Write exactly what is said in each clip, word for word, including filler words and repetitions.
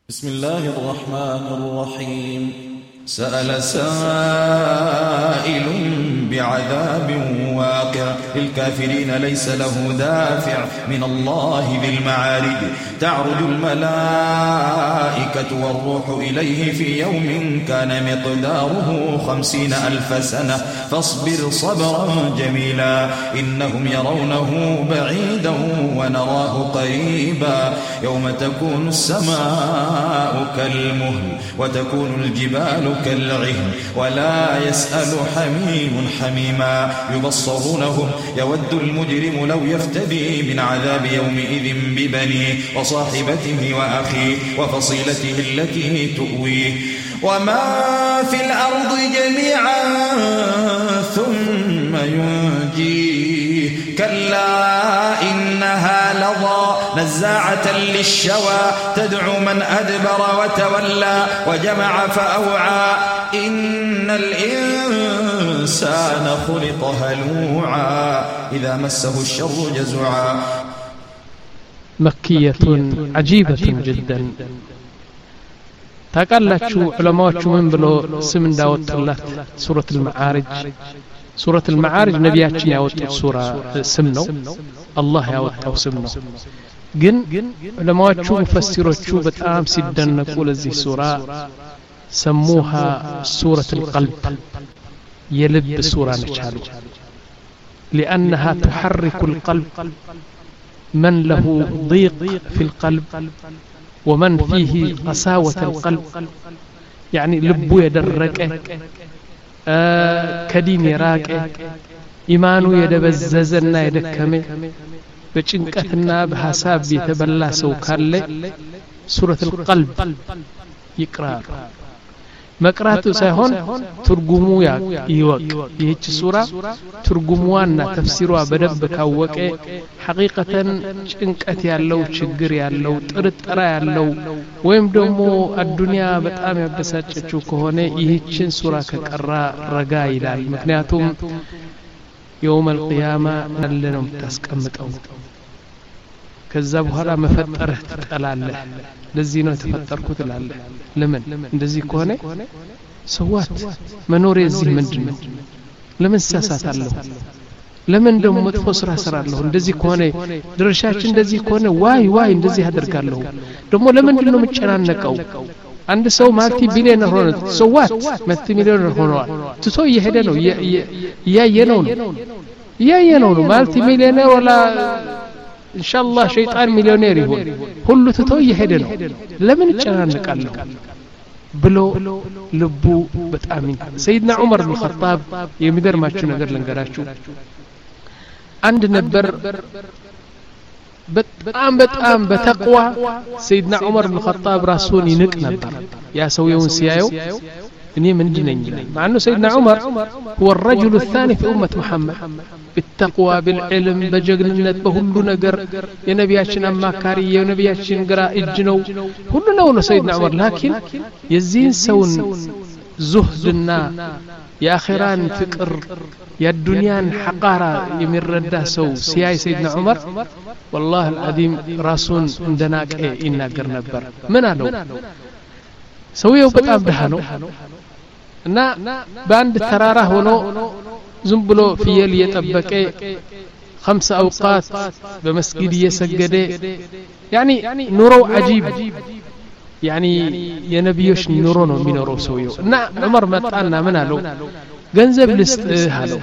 بسم الله الرحمن الرحيم سأل سائل بعذاب واقع للكافرين ليس له دافع من الله ذي المعارج تعرج الملائكة والروح إليه في يوم كان مقداره خمسين ألف سنة فاصبر صبرا جميلا إنهم يرونه بعيدا ونراه قريبا يوم تكون السماء كالمهل وتكون الجبال كالعهن ولا يسأل حميم حميما يبصرونهم يود المجرم لو يفتدي من عذاب يومئذ ببنيه وصاحبته وأخيه وفصيلته التي تؤويه وما في الأرض جميعا ثم ينجيه كلا إنها لظى نزاعة للشوى تدعو من أدبر وتولى وجمع فأوعى إن الإنسان خلق هلوعا إذا مسه الشر جزوعا. مكية عجيبة جدا. ታቃላችሁ ዑለማዎቹ ምን ብሎ ስም እንዳወጡላት ሱረቱ አልመዓሪጅ ሱረቱ አልመዓሪጅ ነቢያችን ያወጡት ሱራ ስም ነው አላህ ያወጣው ስም ነው ግን ዑለማዎቹ ሙፈሲሮቹ በጣም ሲደነቁ ለዚህ ሱራ ሰሙሃ ሱረቱ አልቀልብ የልብ ሱራ ነች አሉ لأنها تحرك القلب من له ضيق في القلب ومن فيه قساوة القلب يعني لبو يدرك آه كدين يراك إيمانه يدبززنا يدكمه بچنقتنا بحساب يتبلى سو كاله سورة القلب يقرأ مقراته ሳይሆን ትርጉሙ ይወቅ ይህች ሱራ ትርጉሙዋና ተፍሲሯ በደንብ ካወቀ ሐቂቀተን ጭንቀት ያለው ችግር ያለው ጥርጥራ ያለው ወይም ደግሞ አዱንያ በጣም ያበሳጨችው ከሆነ ይህችን ሱራ ከቀራ ረጋ ይላል ምክንያቱም يوم القيامة ለነው ተስቀምጠው ከዛ በኋላ መፈጠርህ ትጠላለህ ለዚህ ነው ተፈጠርኩት ትላለህ ለምን እንደዚህ ከሆነ ሰዋት መኖር እዚህ ምንድነው ለምን ሳሳታለሁ ለምን ደግሞ መጥፎ ስራ ሰራለሁ እንደዚህ ከሆነ ድርሻችን እንደዚህ ከሆነ ዋይ ዋይ እንደዚህ አደርጋለሁ ደግሞ ለምን ነው መጨናነቀው አንድ ሰው ማልቲ ቢሊዮነር ሆነ ሰዋት ማልቲ ሚሊዮነር ሆኗል ትቶ እየሄደ ነው ያየነው ነው ያየነው ነው ማልቲ ሚሊዮነር ወላ إن شاء الله شيطان مليونير يهون كله تتو يهدى له لمن يتشنانق له بلو لبو بتامين سيدنا عمر بن الخطاب يمدر ماچو ነገር ልንገራችሁ አንድ ነበር በጣም በጣም በተቅዋ سيدنا عمر بن الخطاب ራሱን ይንቅ ነበር ያ ሰውየውን ሲያየው እኔ ምንድነኝ مع انه سيدنا عمر هو الرجل الثاني في امه محمد بالتقوى بالعلم بجغنነት በሁሉ ነገር የነቢያችን አማካሪ የነቢያችን ግራ እጅ ነው ሁሉ ነው ነው سيدنا عمر لكن የዚህን ሰውን ዙህድና የአኺራን ፍቅር የዱንያን ሐቃራ የሚረዳ ሰው ሲያይ سيدنا عمر والله العظيم ራሱን እንደናቀ ይናገር ነበር ምን አለው ሰውየው በጣም ደሃ ነው እና በአንድ ተራራ ሆኖ ዝም ብሎ ፍየል የጠበቀ خمس اوقات በመስጊድ እየሰገደ يعني ኑሮ عجيب يعني የነብዮች ኑሮ ነው የሚኖረው ሰውየው እና ዑመር መጣና ምን አለው ገንዘብ ልስጥህ አለው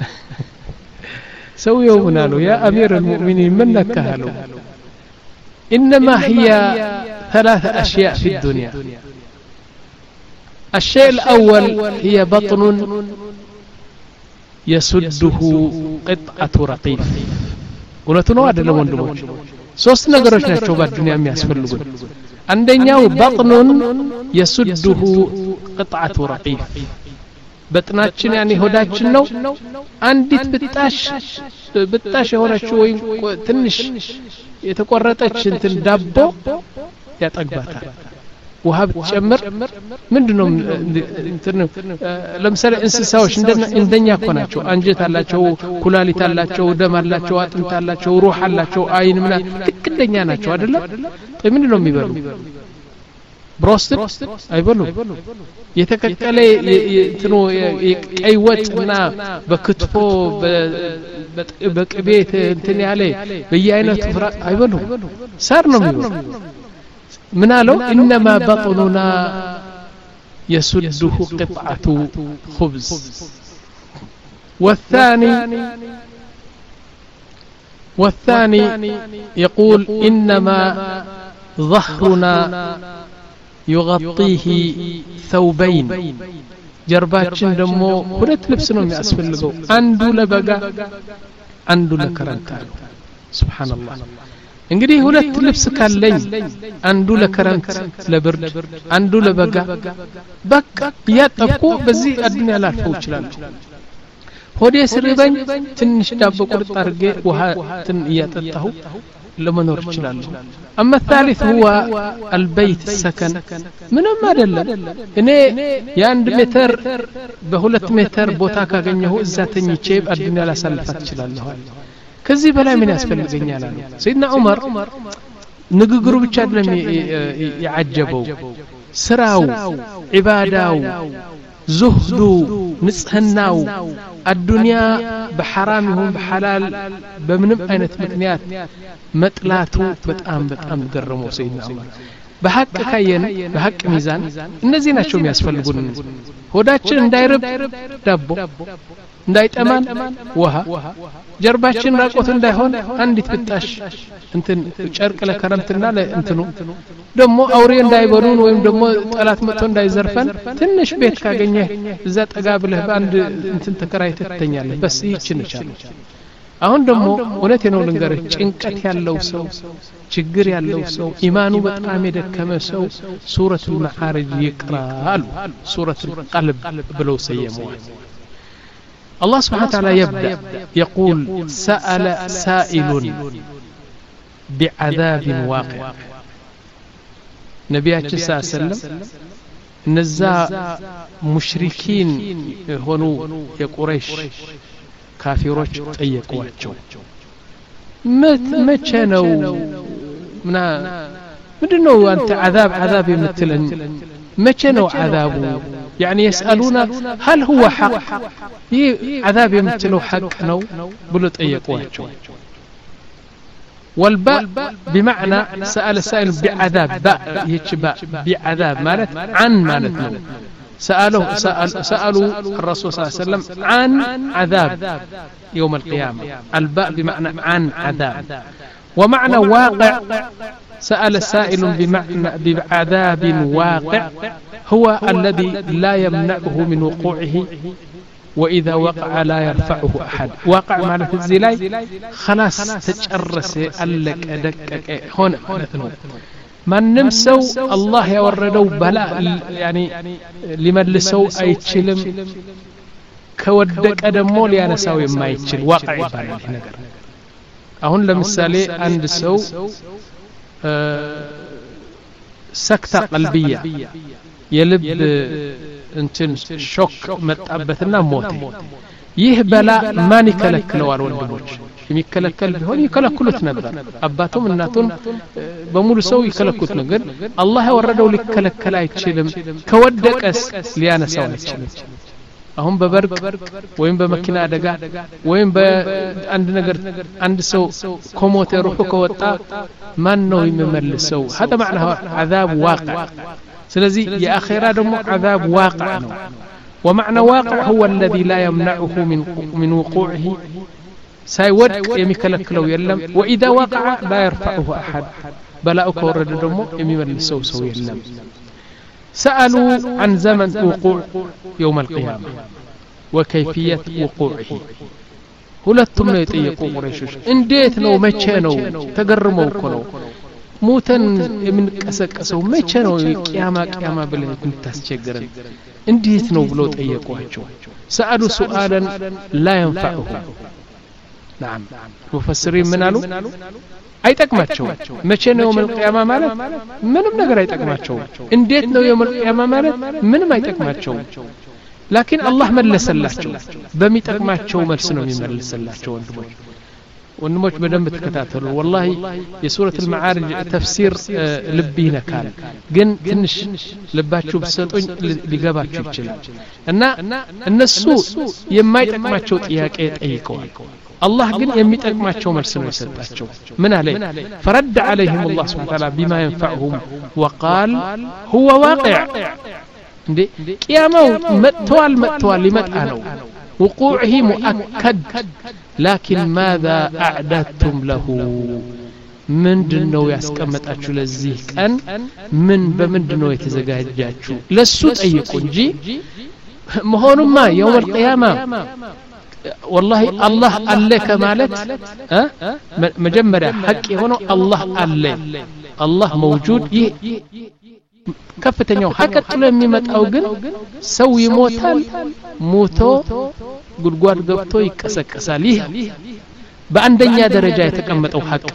ሰውየው ምን አለው ያ አሚር المؤمنين من ነካለው انما هي ثلاث اشياء في الدنيا الشيء الأول هي بطن يسده قطعة رقيف እውነቱን ነው አይደለም ወንድሞች ሶስት ነገሮች ናቸው በዱንያ የሚያስፈልጉን አንደኛው بطن يسده قطعة رقيف በጥናችን ያኔ ሆዳችን ነው አንዲት ብጣሽ ብጣሽ የሆነችው ወይ ትንሽ የተቆረጠች እንትን ዳቦ ያጠግባታል ውሃ ብትጨምር ምንድነው እንትን ለምሳሌ እንስሳዎች እንደኛ እኮ ናቸው አንጀት አላቸው ኩላሊት አላቸው ደም አላቸው አጥንት አላቸው ሩህ አላቸው አይን ምና ትክክለኛ ናቸው አይደለም ምንድነው የሚበሉ بروستد አይበሉም የተከከለ እንትኑ ቀይ ወጥና በክትፎ በቅቤ እንትን ያለ በየአይነቱ አይበሉም ሳር ነው የሚበሉ ምን አለው انما بطننا يسده قطعه خبز والثاني والثاني يقول انما ظهرنا يغطيه ثوبين جرباتችን ደሞ ሁለት ልብስ ነው የሚያስፈልገው አንዱ ለበጋ አንዱ ለክረምት ሱብሃንአላህ እንግዲህ ሁለት ልብስ ካለኝ አንዱ ለክረምት ለብርድ አንዱ ለበጋ በቃ ያጠቁ በዚህ አዱንያ ላልፈው ይችላል ሆዴ ስርበኝ ትንሽ ዳቦ ቁርጥ አድርጌ ውሃ ትን እያጠጣሁ ለመኖር ይችላል اما الثالث هو البيت السكن ምንም አይደለም እኔ የአንድ ሜትር በሁለት ሜትር ቦታ ካገኘሁ እዛ ተኝቼ አዱንያ ላሳልፋት ይችላልሁ ከዚህ በላይ ምን ያስፈልገኛል አሉ ሰይድና ዑመር ንግግሩ ብቻ አይደለም ያዓጀበው ስራው ኢባዳው ዙህዱ ንጽህናው አዱንያ በሐራም ይሁን በሐላል በምንም አይነት ምክንያት መጥላቱ በጣም በጣም ገረመው ሰይድና ዑመር በሐቅ ካየን በሐቅ ሚዛን እነዚህ ናቸው የሚያስፈልጉን ሆዳችን እንዳይርብ ዳቦ እንዳይጠማን ውሃ ጀርባችን ራቆት እንዳይሆን አንዲት ብጣሽ እንትን ጨርቅ ለከረምትና ለእንትኑ ደሞ አውሬ እንዳይበሉን ወይም ደሞ ጠላት መጥቶ እንዳይዘርፈን ትንሽ ቤት ካገኘ እዛ ጠጋ ብለህ በአንድ እንትን ተከራይተህ ትተኛለህ በስ ይችን ይቻላል አሁን ደሞ እውነቴ ነው ልንገርህ ጭንቀት ያለው ሰው ችግር ያለው ሰው ኢማኑ በጣም የደከመ ሰው ሱረቱል መዓሪጅ ይቅራሉ ሱረቱል ቀልብ ብለው ሰየሙዋል الله سبحانه وتعالى يبدأ يقول سأل سائل بعذاب واقع نبياتنا صلى الله عليه وسلم نزا مشركين هونو يقريش كافروች ጠየቁዋቸው መቼ ነው ምና ምንድነው አንተ عذاب عذاب የምትለን መቼ ነው عذابu يعني يسألون هل هو حق يه عذاب يمثله حق نو بلو طيقواچو والباء بمعنى سأل سائل بعذاب باء يچ باء بعذاب معنات عن معنات نو سألوا سأل سألوا الرسول صلى الله عليه وسلم عن عذاب يوم القيامة الباء بمعنى عن عذاب ومعنى واقع سأل سائل بمعنى بعذاب واقع هو الذي لا يمنعه من وقوعه وإذا وقع لا يرفعه أحد واقع معنى في الزلاي خلاص تجرس ألك أدكك هنا هنا من نمسو الله يوردو بلاء يعني لمن لسو أي تشلم كودك أدمو ليانا ساوي ما يتشل واقع يبالي نقر أهون لمثالي عند سو أه سكتة قلبية يلب انتن شوك متأبثنا موتي يهبلا ما نكلكلو الوالدوش يمكلكل بهون يكلكلوت نبر أباتهم الناتون بمول سو يكلكلوت نقر الله وردوا لكلكل يتشلم كودك أس ليانا سوى يتشلم أهم ببرق وين بمكينة دقا وين عند نقر عند سو كوموت يروحوا كوتا ما نو يممل سو هذا معناه عذاب واقع سلزي يا أخيرا دمو عذاب واقع نو ومعنى واقع هو الذي لا يمنعه من من وقوعه سيود يمكلك لو يلم وإذا وقع لا يرفعه أحد بلاؤك ورد دمو يممل سو سو يلم سألوا عن زمن وقوع يوم القيامة وكيفية وقوعه ሁለቱም ነው የጠየቁ ቁረይሾች እንዴት ነው መቼ ነው ተገርመው እኮ ነው ሞተን የምንቀሰቀሰው መቼ ነው ቂያማ ቂያማ ብለን እንታስቸገረን እንዴት ነው ብለው ጠየቋቸው ሰአሉ ሱአላን لا ينفعه نعم مفسرين من قالوا አይጠቅማቸው መቼ ነው የውመል ቂያማ ማለት ምንም ነገር አይጠቅማቸው እንዴት ነው የውመል ቂያማ ማለት ምንም አይጠቅማቸው لكن الله ملسلاቸው በሚጠቅማቸው መልስ ነው የሚመልስላቸው ወንድሞች ወንሞች በደንብ ተከታተሉ والله የሱረት المعارج ተፍሲር ልብይነ ካል ግን ትንሽ ልባችሁ ብትሰጡኝ ሊገባችሁ ይችላል እና እነሱ የማይጠቅማቸው ጥያቄ ጠይቀዋል الله ግን የሚጠቅማቸው መልስ ነው የሰጣቸው ምን አለ فرد عليهم الله سبحانه وتعالى بما ينفعهم وقال هو واقع እንዴ ቂያማው መጥቷል መጥቷል ሊመጣ ነው وقوعه مؤكد لكن ماذا أعددتم له ምንድነው ያስቀመጣችሁ ለዚህ ቀን ምን በምንድነው የተዘጋጃችሁ ለሱ ጠይቁ እንጂ መሆኑማ يوم القيامة والله الله عليك مالت مجمرة حق هنا الله عليه الله موجود كفتنيو حقت له የሚመጣው ግን ሰው ይሞታል ሞቶ ጉድጓድ ገብቶ ይቀሰቀሳል ይህ በአንደኛ ደረጃ የተቀመጠው ሐቅ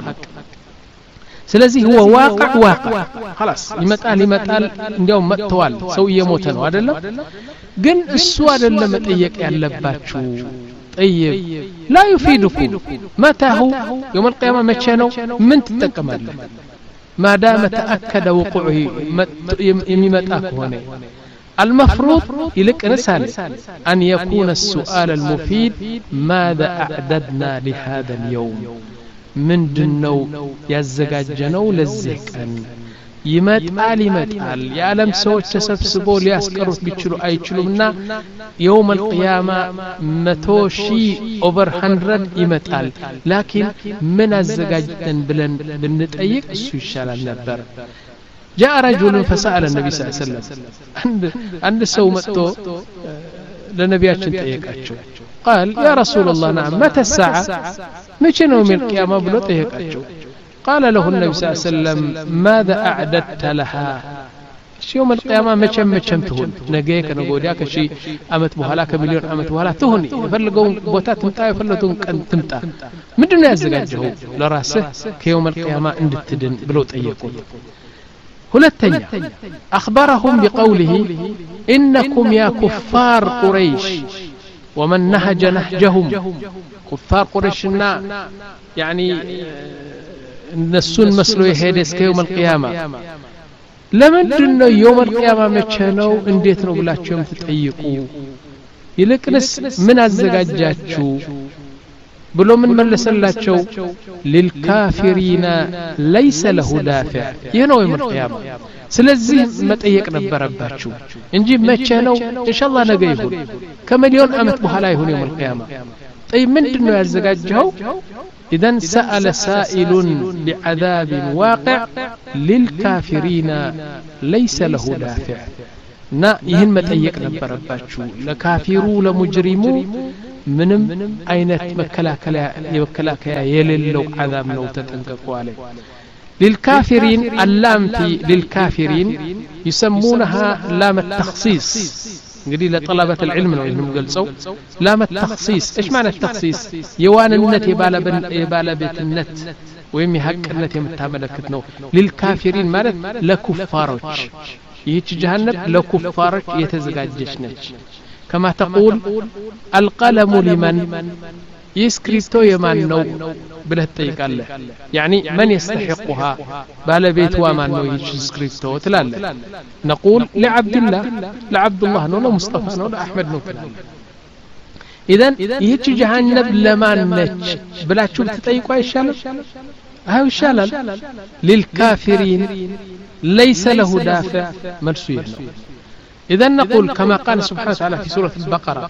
ስለዚህ هو واقع واقع خلاص ይመጣል ይመጣል እንዲያው መጥቷል ሰው እየሞተ ነው አይደለም ግን እሱ አይደለም መጠየቅ ያለባችሁ طيب لا يفيدكم متى هو يوم القيامه متى ነው ምን ትጠቀማለህ ما دام تأكد وقوعه يميمتاك هنا المفروض يلك نسال أن يكون السؤال المفيد ماذا أعددنا لهذا اليوم من دنو يزجاجنو للزكن يمتعال يمتعال يعلم سوى تسبسبو ليسكروت بيشلو أيشلونا يوم القيامة متوشي over hundred يمتعال لكن من الزجاجن بلن بنتأيك السوشال النبر جاء رجل فسأل النبي صلى الله عليه وسلم عند عند سوى متو لنبياتشن تأيكاتشو قال يا رسول الله نعم متى الساعة متى يوم القيامة بلو تأيكاتشو قال له النبي صلى الله عليه وسلم ماذا أعددت لها يوم القيامة مچم مچم تهون نجيك نقولياك شيء أمت بهلاك مليون أمت بهلا تهوني يفلقون بوتات تمتع يفلقون كن تمتع مدن يزجاجه لراسه كيوم القيامة عند التدن بلوت أيكون هلتنيا أخبرهم بقوله إنكم يا كفار قريش ومن نهج نهجهم كفار قريشنا يعني النسون مسلو يهدس كيوم القيامة لمندن يوم القيامة متشنو انديت ነው ብላችሁ የምትጠይቁ ይልቅስ ምን አዘጋጃችሁ ብሎ ምን መለሰላቸው للكافرين ليس له دافع ይሄ ነው يوم القيامة ስለዚህ መጠየቅ ነበረባችሁ እንጂ መቼ ነው ኢንሻአላህ ነገ ይሁን ከሚሊዮን አመት በኋላ ይሁን يوم القيامة طيب ምንድነው ያዘጋጀው إذن سأل سائل بعذاب واقع للكافرين ليس له دافع نا يهن متأيق نبرباتشو لكافرو لمجرمو منم أينت مكلاكلا يمكلاكلا يللو عذاب نو تتنققوا عليه للكافرين اللام في للكافرين يسمونها لام التخصيص قليل لطلبة العلم وإنهم قلصوا لام التخصيص إيش معنى التخصيص يوان النت يبالا بن يبالا بيت النت ويمي حق النت يمتاملكتنو للكافرين مالت لكفارج يهيج جهنم لكفارج يتزقاجشنج كما تقول القلم لمن يسكريبتو يمان نو بله تطيق له يعني من يستحقها بالا بيت وامان نو يسكريبتو تلاله نقول لعبد الله لعبد الله نو مصطفى نو احمد نو تلاله اذن يهيج جهنم لمان نج بلاچو تطيقوا يشالل هاو يشالل للكافرين ليس له دافع مرسوي اذن نقول كما قال سبحانه وتعالى في سورة البقرة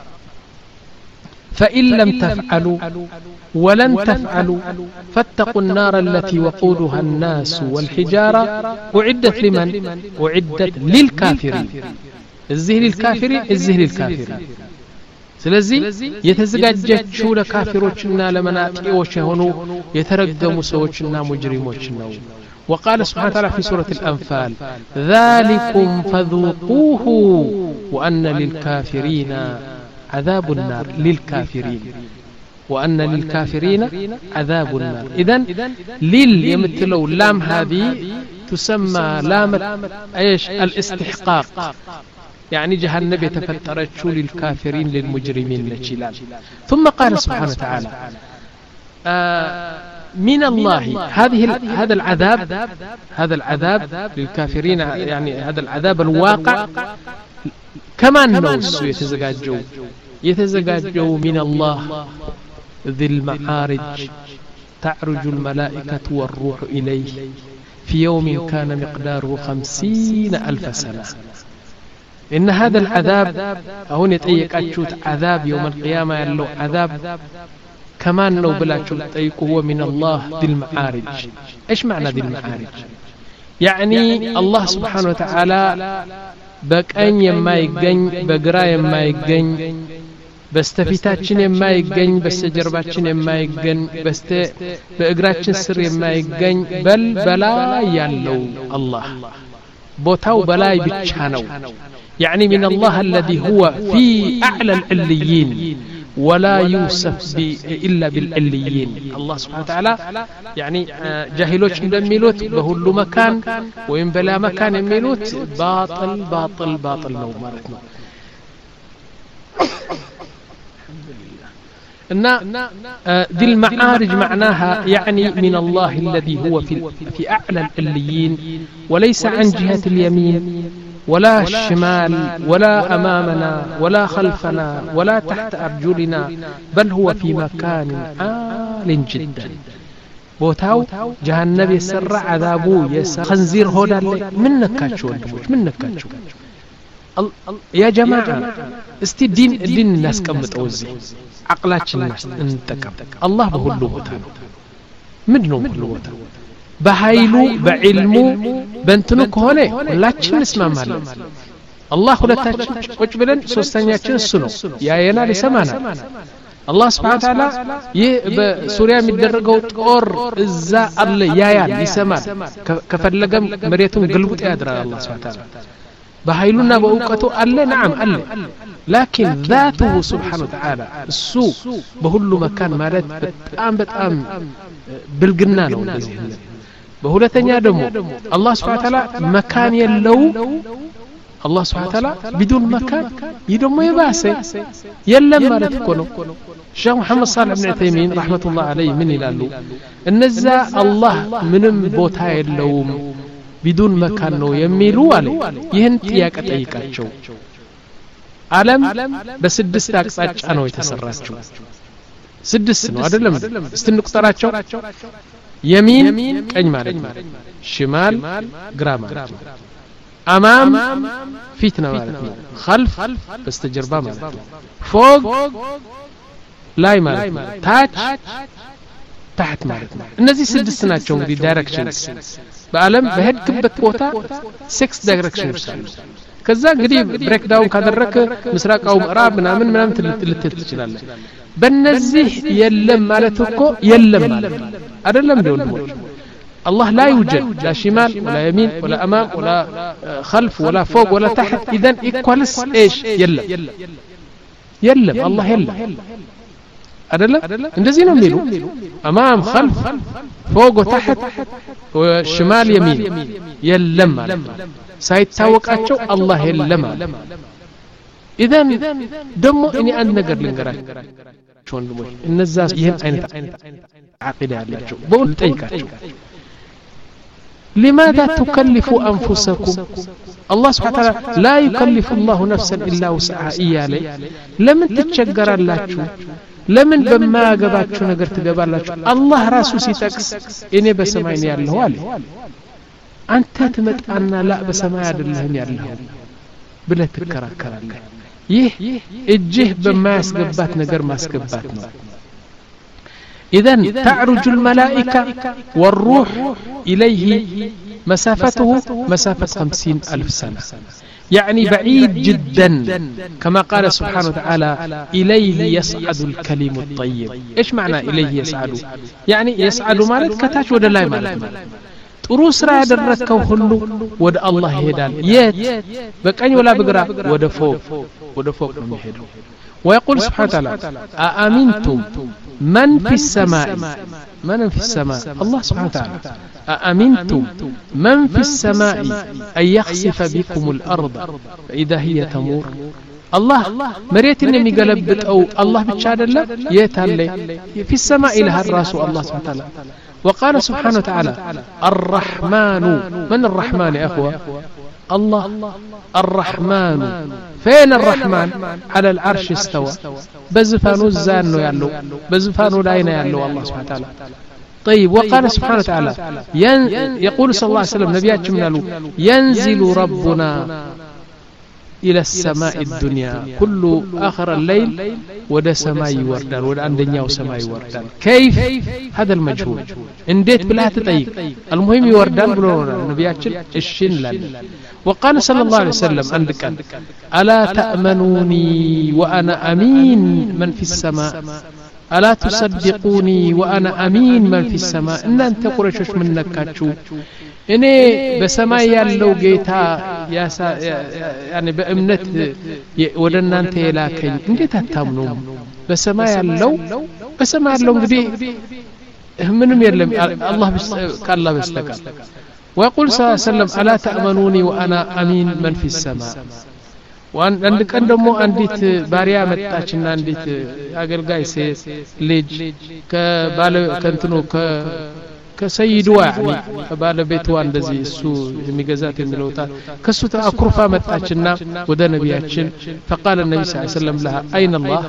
فإن لم تفعلوا ولن تفعلوا فاتقوا النار التي وقودها الناس والحجارة أعدت لمن؟ أعدت للكافرين الزهر الكافرين الزهر الكافرين ስለዚህ የተዘጋጀችው ለካፊሮችና ለመናጢዎች የሆኑ የተረገሙ ሰዎችና ሙጅሪሞች ነው وقال سبحانه وتعالى في سورة الأنفال ذلكم فذوقوه وأن للكافرين عذاب النار للكافرين وأن للكافرين عذاب النار إذن لل يمثلوا لام هذه تسمى لام ايش الاستحقاق يعني جهنم يتفترج للكافرين للمجرمين نجلال ثم قال سبحانه وتعالى من الله هذه هذا العذاب هذا العذاب للكافرين يعني هذا العذاب الواقع كمان نوس يتزجاجو يتزجاجو من الله ذي المعارج تعرج الملائكة والروح إليه في يوم كان مقداره خمسين ألف سنة إن هذا العذاب هون يتأيك أجوت عذاب يوم القيامة يلو عذاب كمان لو بلاچو تأيك هو من الله ذي المعارج. إيش معنى ذي المعارج؟ يعني الله سبحانه وتعالى بقين يما يقين بقرا يما يقين بستفيتاتشن يما يقين بستجرباتشن يما يقين بست بإقراتشن سر يما يقين بل بلا يالو الله بوتاو بلاي بتشانو يعني من الله الذي هو في أعلى العليين ولا يوصف إلا بالعليين. الله سبحانه وتعالى يعني جاهلوش ميلوت بهول مكان وإن بلا مكان ميلوت باطل باطل باطل نو مالتنا إن ذي المعارج معناها يعني من الله الذي هو في في أعلى العليين وليس عن جهة اليمين ولا الشمال ولا أمامنا ولا خلفنا ولا تحت أرجلنا بل هو في مكان عال جدا. بوتاو جهنم يسر عذابو يسر خنزير هودا من نكاتشو من نكاتشو يا جماعة استي الدين الدين الناس كمت أوزي عقلاتش الناس انتكم الله بهلو بوتانو مدنو بهلو بوتانو بهايلو بعلمو بنتنك هوني ولاتش نسمع مالا الله ሁለታችን ቁጭ ብለን ሶስተኛችን እሱ ነው ያየናል ይሰማናል الله سبحانه وتعالى ይህ በሱሪያ የሚደረገው ጦር እዛ አለ ያያል ይሰማል ከፈለገም መሬቱን ግልብጥ ያድራል الله سبحانه وتعالى بهايلونا بأوقته ألا نعم ألا لكن ذاته سبحانه وتعالى السوء بهلو مكان مالت بتقام بتقام بالجنان بهولتني دمو الله سبحانه وتعالى مكان يلو الله سبحانه وتعالى بدون مكان يدمو يباسي يلم مالت كونه الشيخ محمد صالح بن عثيمين رحمة الله عليه من يلالو النزا الله منم بوتا يلوم بدون مكان نو يميلو عليه ይህን ጥያቄ ጠይቃቸው ዓለም በስድስት አቅጣጫ ነው የተሰራችው ስድስት ነው አይደለም እስትንቁጠራቸው يمين ቀኝ ማለት ነው ሽማል ግራ ማለት ነው አማም ፊት ነው ማለት ነው خلف በስተጀርባ ማለት ነው ፎቅ ላይ ማለት ነው ታች ታች ማለት ነው እነዚህ ስድስት ናቸው እንግዲህ ዳይሬክሽንስ በአለም በሄድክበት ቦታ ሲክስ ዳይሬክሽንስ አሉ ከዛ እንግዲህ ብሬክ ዳውን ካደረክ ምስራቃው ምዕራብ ምናምን ምናምን ልትል ትችላለህ በእነዚህ የለም ማለት እኮ የለም ማለት አይደለም ደውልሞች الله لا يوجد لا شمال ولا يمين ولا امام ولا خلف ولا فوق ولا تحت اذا ايكوالس ايش يلم يلم الله يلم أدلة እንደዚህ ነው የሚሉ أمام خلف فوق وتحت وشمال يمين يلم ሳይታወቃቸው الله يلم إذن دمو إني أن نقر لنقراቸው ወንድሞች እነዛ ይሄን አይነት عقيدة ያላቸው በሁሉ ጠይቃቸው لماذا تكلفوا أنفسكم الله سبحانه وتعالى لا يكلف الله نفسا إلا وسعها إيالي لمن تتشجر اللاتشو لمن بما قباتشو نقر تقبالاتشو الله راسو سيتاكس إني بسماين يالله والي أنت تمت أنا لا بسماء اللهم يالله بلا تكراكر الله يه اجيه بما يسقبات نقر ما يسقباتنا إذن تعرج الملائكة والروح إليه مسافته مسافة خمسين ألف سنة يعني بعيد جدا كما قال سبحانه وتعالى إليه يسعد الكلم الطيب إيش معنى إليه يسعد يعني يسعد مالك كتاش ودا لا مالك ጥሩ ስራ ያደረከው ሁሉ ወደ አላህ ይሄዳል የት በቀኝ ወላ በግራ ወደ ፎቅ ወደ ፎቅ ነው የሚሄደው ويقول سبحانه وتعالى أأمنتم من في السماء من في السماء الله سبحانه وتعالى أأمنتم من في السماء أن يخسف بكم الأرض فإذا هي تمور الله مريتن የሚገለብጠው الله ብቻ አይደለም የት አለ في السماء إله الراس الله سبحانه وتعالى وقال سبحانه وتعالى الرحمن من الرحمن يا أخوة الله الرحمن فين الرحمن على العرش استوى بزفانو الزانو يالو بزفانو لاينا يالو الله سبحانه وتعالى طيب وقال سبحانه وتعالى يقول صلى الله عليه وسلم نبياتنا منالو ينزل ربنا إلى السماء الدنيا كل آخر الليل ودا سماء وردان ودا عندنا وسماء وردان كيف هذا المجهول انديت بلا تطيق المهم يوردان بلونا نبياتنا الشين لان وقال صلى الله عليه وسلم عندك ألا تأمنوني وأنا أمين من في السماء ألا تصدقوني وأنا أمين من في السماء إن أنت قريش من نكاتشو إني بسماء يالو جيتا يا سا يعني بأمنت ودنا أنت لكن إنت تتامنون بسماء يالو بسماء يالو بدي منهم يرلم الله بس كالله بستكال ويقول صلى الله عليه وسلم ألا تأمنوني وأنا أمين من في السماء وان عندك عندما عنديت باريا متاچنا عنديت አገልጋይ ሴት ልጅ ከባለ ከንትኑ ከ ከሰይድዋ يعني ከባለቤቷ እንደዚህ እሱ የሚገዛት የሚለውታ ከሱ ተአኩርፋ መጣችና ወደ ነብያችን فقال النبي صلى الله عليه وسلم لها أين الله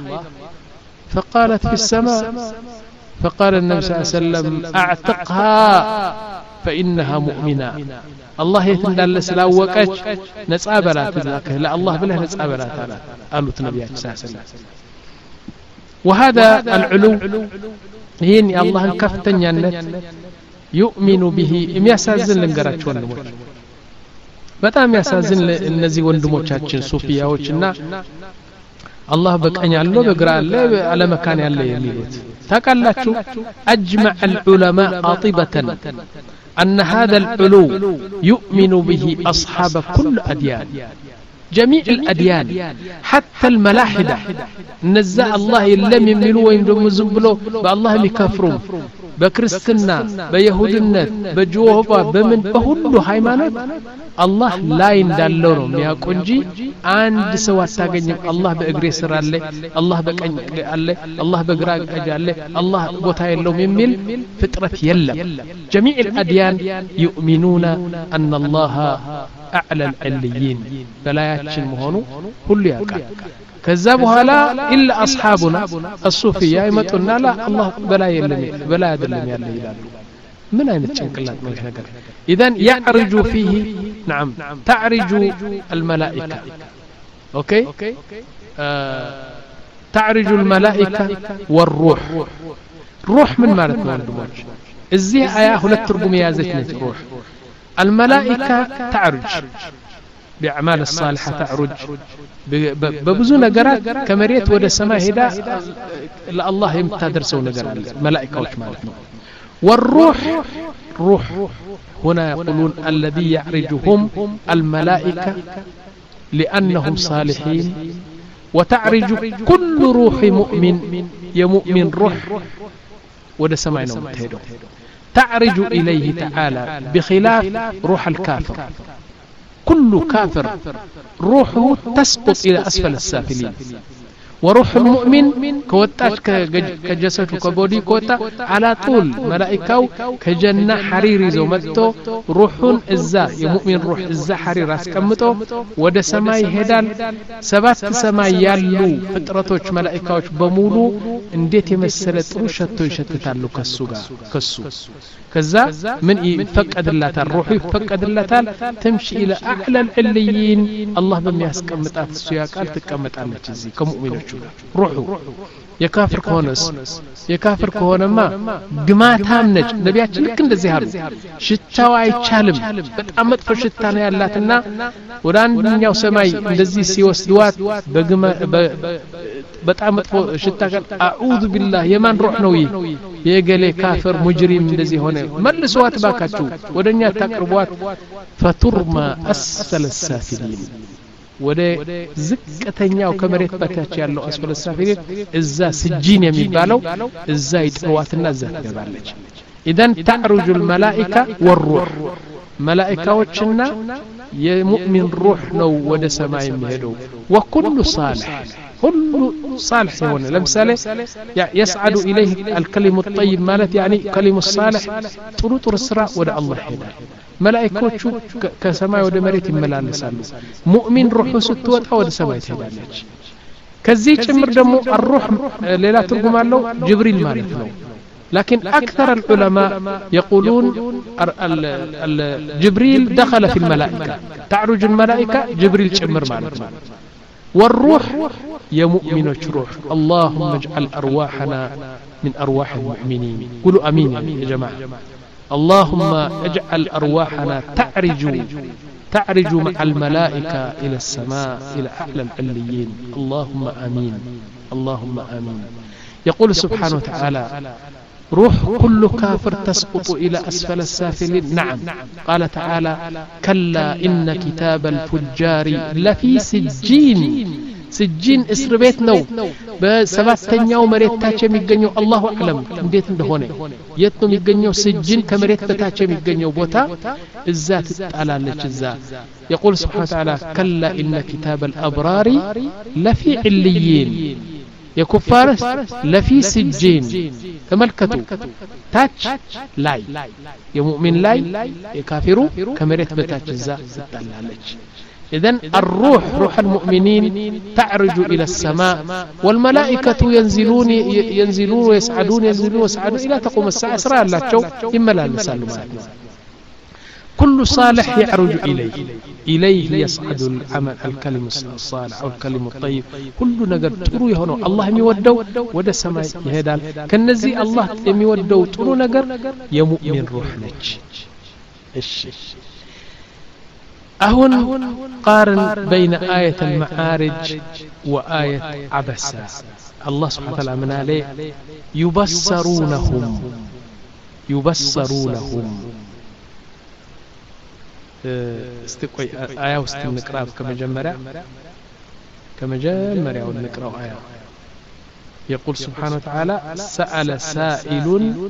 فقالت في السماء فقال النبي صلى الله عليه وسلم أعتقها فإنها مؤمنة الله يتندل سلاوقش نصا بلات ذاك لا الله بله نصا بلات قالوا النبي صلى الله عليه وسلم وهذا العلو هين الله كفتنيانت يؤمن به የሚያሳዝን ልንገራችሁ ወንድሞች በጣም ያሳዝን እነዚህ ወንድሞቻችን ሱፊያዎችና الله በቀኝ ያለው በግራ ያለ على مكان ያለ የሚሉት ታቃላችሁ اجمع العلماء قاطبة أن هذا العلو يؤمن به أصحاب كل أديان جميع الأديان حتى الملاحدة نزاء الله لم يملوا ويندم زبلوا بالله يكفرون بكريستنا بيهودنا بجوهبا بمن بهلو هايمانات الله لا يندلو ነው የሚያውቁ እንጂ አንድ ሰው አታገኝም الله በእግሬ ስራ አለ الله በቀኝ አለ الله በግራ አለ الله ቦታ የለውም የሚል ፍጥረት የለም جميع الأديان يؤمنون أن الله أعلى العليين بلاياتشن مهونو كل يقال كذا بهلا إلا أصحابنا الصوفية يمتقلنا لا الله بلا يلمي بلا يدلم يالله يلالو من أين تشنكلات من الشنكر إذن يعرج فيه نعم تعرج الملائكة أوكي آه تعرج الملائكة والروح روح من مالتنا الدموج الزي آية هلا الترجمة يازتني روح الملائكة تعرج بأعمال الصالحة تعرج ببزو نقرات كمريت ودى السماء هدا الله يمتدرسوا نقرات ملائكة وشمالتنا والروح روح هنا يقولون الذي يعرجهم الملائكة لأنهم صالحين وتعرج كل روح مؤمن يمؤمن روح ودى السماء نمتهدوا تعرج إليه تعالى بخلاف روح الكافر كل كافر روحه تسقط إلى أسفل السافلين وروح المؤمن كوتاش كجسد كبودي كوتا على طول ملائكة كجنة حريري زومتو روح إزا يمؤمن روح إزا حرير أسكمتو ودا سماي هدال سبات سماي يالو فترتوش ملائكة بمولو انديت يمسلت روشتو يشتتالو كسوغا كسو كذا من يفقد اللاتال الروح يفقد اللاتال تمشي إلى أعلى العليين الله بمياسكمتات السياقال تكمتالك زي كمؤمنين روحو يكافر كونس يكافر كونما ግማታም ነች ነቢያችን ልክ እንደዚህ አሉ ሽታው አይቻልም በጣም መጥፎ ሽታ ነው ያላትና ወደ አንደኛው ሰማይ እንደዚህ ሲወስዱዋት በግማ በጣም መጥፎ ሽታ ጋር አዑዙ ቢላህ የማን ሩህ ነው ይሄ የገሌ ካፍር ሙጅሪም እንደዚህ ሆነ መልሷት ባካችሁ ወደኛ ታቀርቧት ፈቱርማ አስፈለ السافلين ወደ ዝቅተኛው ከመሬት በታች ያለው አስፈለ السافلين እዛ ስጂን የሚባለው እዛ ይጥዋትና እዛ ትገባለች إذن تعرج الملائكة والروح ملائكة وشنا የሙእሚን ሩህ ነው ወደ ሰማይ የሚሄደው وكل صالح كل صالح يሆነ ለምሳሌ يسعد اليه الكلم الطيب ማለት يعني كلم الصالح ጥሩ ጥሩ ስራ ወደ አላህ ይሄዳል መላእክቶቹ ከሰማይ ወደ መሬት ይመላለሳሉ ሙእሚን ሩህ ስትወጣ ወደ ሰማይ ትሄዳለች ከዚህ ጭምር ደግሞ الروح ሌላ ትርጉም አለው ጅብሪል ማለት ነው لكن أكثر العلماء يقولون جبريل دخل في الملائكة تعرج الملائكة جبريل ጭምር ማለት ነው والروح يا مؤمن روح اللهم اجعل أرواحنا من أرواح المؤمنين قولوا أمين يا جماعة اللهم اجعل أرواحنا تعرج تعرج مع الملائكة إلى السماء إلى أعلى العليين اللهم آمين اللهم آمين يقول سبحانه وتعالى روح كل كافر تسقط إلى أسفل السافلين نعم قال تعالى كلا إن كتاب الفجار لفي سجين سجين اسر بيت نو بسباتኛው መሬት ታች የሚገኘው አላሁ አለም እንዴት እንደሆነ የት ነው የሚገኘው سجين ከመሬት በታች የሚገኘው ቦታ እዛ ትጣላለች እዛ يقول سبحانه وتعالى كلا إن كتاب الأبرار لفي عليين የኩፋር ለፊ سجين ተመልከቱ ታች ላይ የሙእሚን ላይ የካፊሩ ከመሬት በታች እዛ ትጣላለች إذن الروح روح المؤمنين تعرج إلى السماء والملائكة ينزلون ينزلون ويسعدون ينزلون ويسعدون إلى تقوم الساعة أسرع الله إما لا نسأل كل صالح يعرج إليه إليه يصعد العمل الكلم الصالح أو الكلم الطيب كل نجر ترو يهونو الله يودو ودا سماء يهدال كنزي الله يودو ترو نجر يمؤمن روح لك إيش أهون قارن بين آية المعارج وآية عبسة الله سبحانه وتعالى من عليه يبصرونهم يبصرونهم استقوي آية واستنقرأ كما جمرة كما جمرة ونقرأ آية يقول سبحانه وتعالى سأل سائل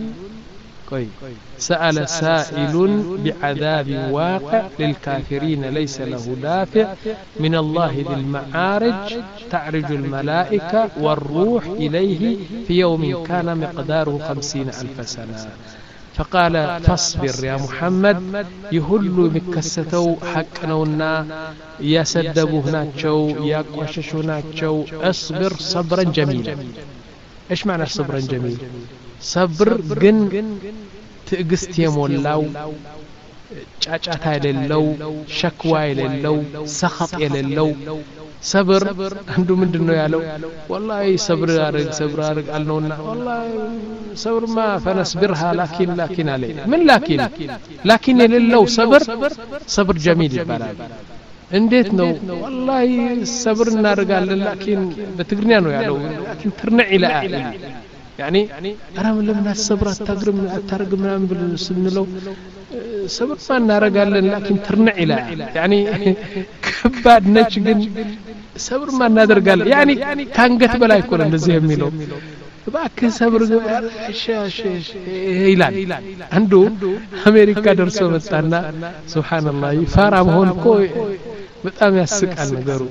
سأل سائل بعذاب واقع للكافرين ليس له دافع من الله ذي المعارج تعرج الملائكة والروح إليه في يوم كان مقداره خمسين ألف سنة فقال فاصبر يا محمد يهل مكستو حقنونا يسدبوه ناتشو يقوششو ناتشو اصبر صبرا جميلا ايش معنى صبرا جميل صبر جن تقست يمولاو ጫጫታ የሌለው ሸክዋ የሌለው ሰኸጥ የሌለው ሰብር አንዱ ምንድነው ያለው والله صبر አርግ صبر አርግ አልነውና والله صبرማ فنصبرها لكن لكن علينا من لكن لكن የሌለው صبر صبر جميل ይባላል እንዴት ነው والله صبر እናደርጋለን لكن በትግርኛ ነው ያለው لكن ترنع الى اهل يعني أنا من لمن الصبر التجرم الترجم من بالسنلو صبر ما نرجعلن لكن ترنع إلى يعني كباد نشجن صبر ما نرجعل يعني كان قت بلا يكون النزيه ميلو باك صبر شاش هيلان عنده أمريكا درسوا متنا سبحان الله فارم هون كوي بتأمي السك النجارو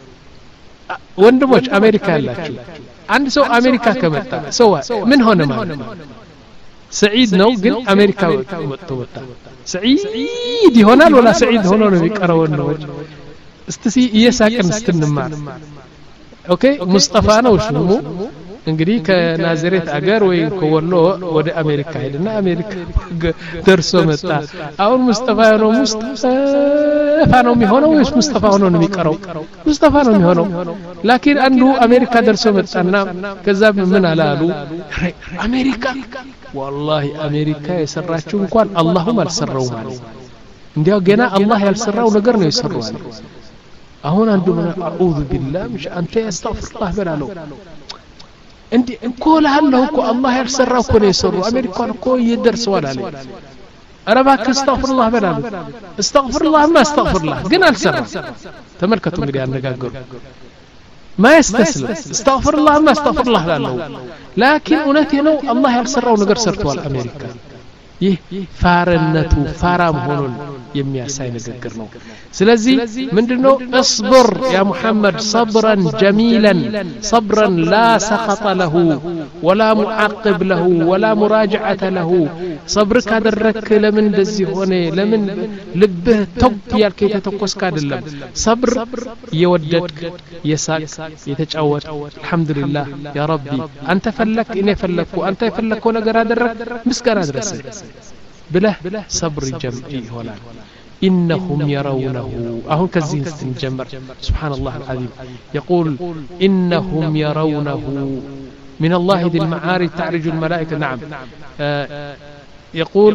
ወንድሞች አሜሪካ ያላችሁ አንድ ሰው አሜሪካ ከመጣ ሰው ምን ሆነ ማለት ነው ሰዒድ ነው ግን አሜሪካ ወጥቶ ወጣ ሰዒድ ይሆናል ወላ ሰዒድ ሆኖ ነው የሚቀረው ወንድሞች እስቲ እየሳቀን ስትንማር ኦኬ ሙስጠፋ ነው ስሙ እንግዲህ ከናዝሬት አገር ወይ ከወሎ ወደ አሜሪካ ሄደና አሜሪካ ደርሶ መጣ አሁን ሙስጠፋ ነው ሙስጠፋ ነው የሚሆነው ወይስ ሙስጠፋ ሆኖ ነው የሚቀረው ሙስጠፋ ነው የሚሆነው لكن አንዱ አሜሪካ ደርሶ መጣና ከዛ ምን አላሉ አሜሪካ والله አሜሪካ የሰራችው እንኳን አላህም አልሰራው ማለት እንዲያው ገና አላህ ያልሰራው ነገር ነው የሰራው አሁን አንዱ ምን አዑዙ ቢላህ مش አንተ ያስተግፍሩላህ በላለው እንዴ እንኮላ አላህ እኮ አላህ ያልሰራው እኮ ነው የሰራው አሜሪካን እኮ ይደርሰዋል አለ አረባክ አስተግፍሩላህ በላለው አስተግፍሩላህ ما አስተግፍሩላህ ግን አልሰራ ተመልከቱ እንግዲህ ያነጋገሩ ما يستسلم استغفر الله ما استغفر الله له لكن እውነቴ ነው አላህ ያልሰራው ነገር ሰርቷል አሜሪካ ይህ ፋርነቱ ፋራም ሆኖ የሚያሳይ ንግግር ነው ስለዚህ ምንድነው اصبر يا محمد صبرا جميلا صبرا لا سخط له ولا معقب له ولا مراجعة له صبر ካደረክ ለምን እንደዚህ ሆነ ለምን ልብህ ተብ ያልከ ተተኮስካ አይደለም صبر የወደድክ የሳቅ የተጫወት الحمدلله يا ربي አንተ ፈለክ እኔ ፈለኩ አንተ የፈለከው ነገር አደረክ ምስጋና ድረስ ብለህ صبر ጀምዒ ይሆናል إنهم يرونه أهو كزين استنجمر سبحان الله العظيم يقول إنهم يرونه من الله ذي المعارج تعرج الملائكة نعم آه يقول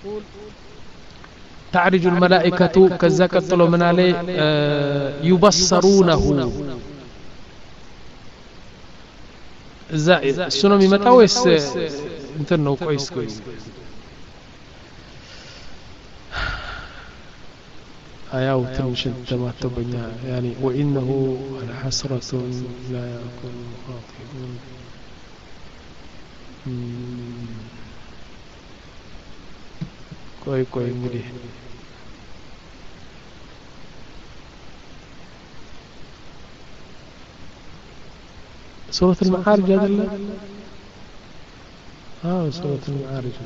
تعرج الملائكة كذا قتلوا من عليه آه يبصرونه السنة متاويس انتنو كويس كويس آياو تنشن تماتبنيا يعني وإنه الحسرة لا يكون مخاطبون كوي كوي مدي سورة المعارج هذا الله آه سورة المعارج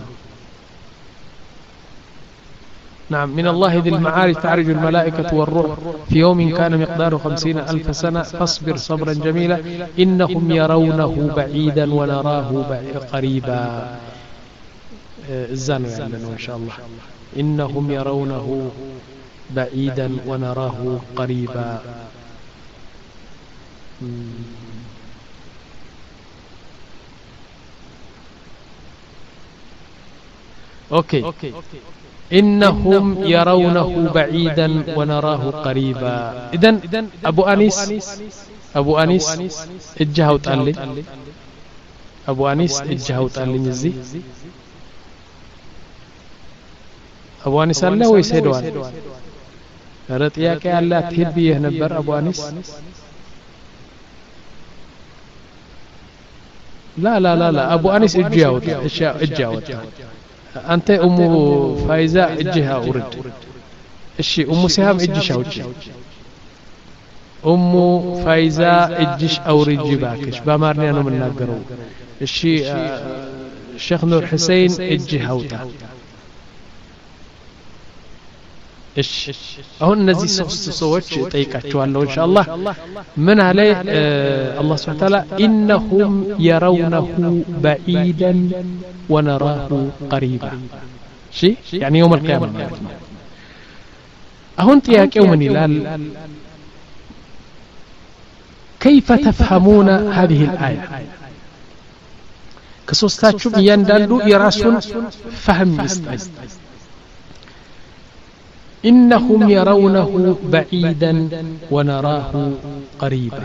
نعم من الله ذي المعارج تعرج الملائكة والروح في يوم كان مقداره خمسين ألف سنة فاصبر صبرا جميلا إنهم يرونه بعيدا ونراه قريبا الزانو يعلنه إن شاء الله إنهم يرونه بعيدا ونراه قريبا أوكي إنهم يرونه بعيدا ونراه قريبا إذن أبو أنيس أبو أنيس إجهاو تقلي أبو أنيس إجهاو تقلي نزي أبو أنيس الله ويسيدوان رتياك الله تهد بيه نبر أبو أنيس لا لا لا لا أبو أنيس إجهاو إجهاو أنت أم فايزة إجها أورد الشيء أم سهام إجش أوجي أم فايزة إجش أورد جباكش بامرني أنا من ناقرو الشيء الشيخ نور حسين إجها أوتا إيش أهون نزي صوت تيكاتشو الله إن شاء الله من عليه آه الله سبحانه وتعالى إنهم يرونه بعيدا ونراه قريبا شيء يعني يوم القيامة أهون تياك يوم الهلال كيف تفهمون هذه الآية كسوستاتشوف يندلو يراسون فهم يستعد إنهم يرونه بعيدا ونراه قريبا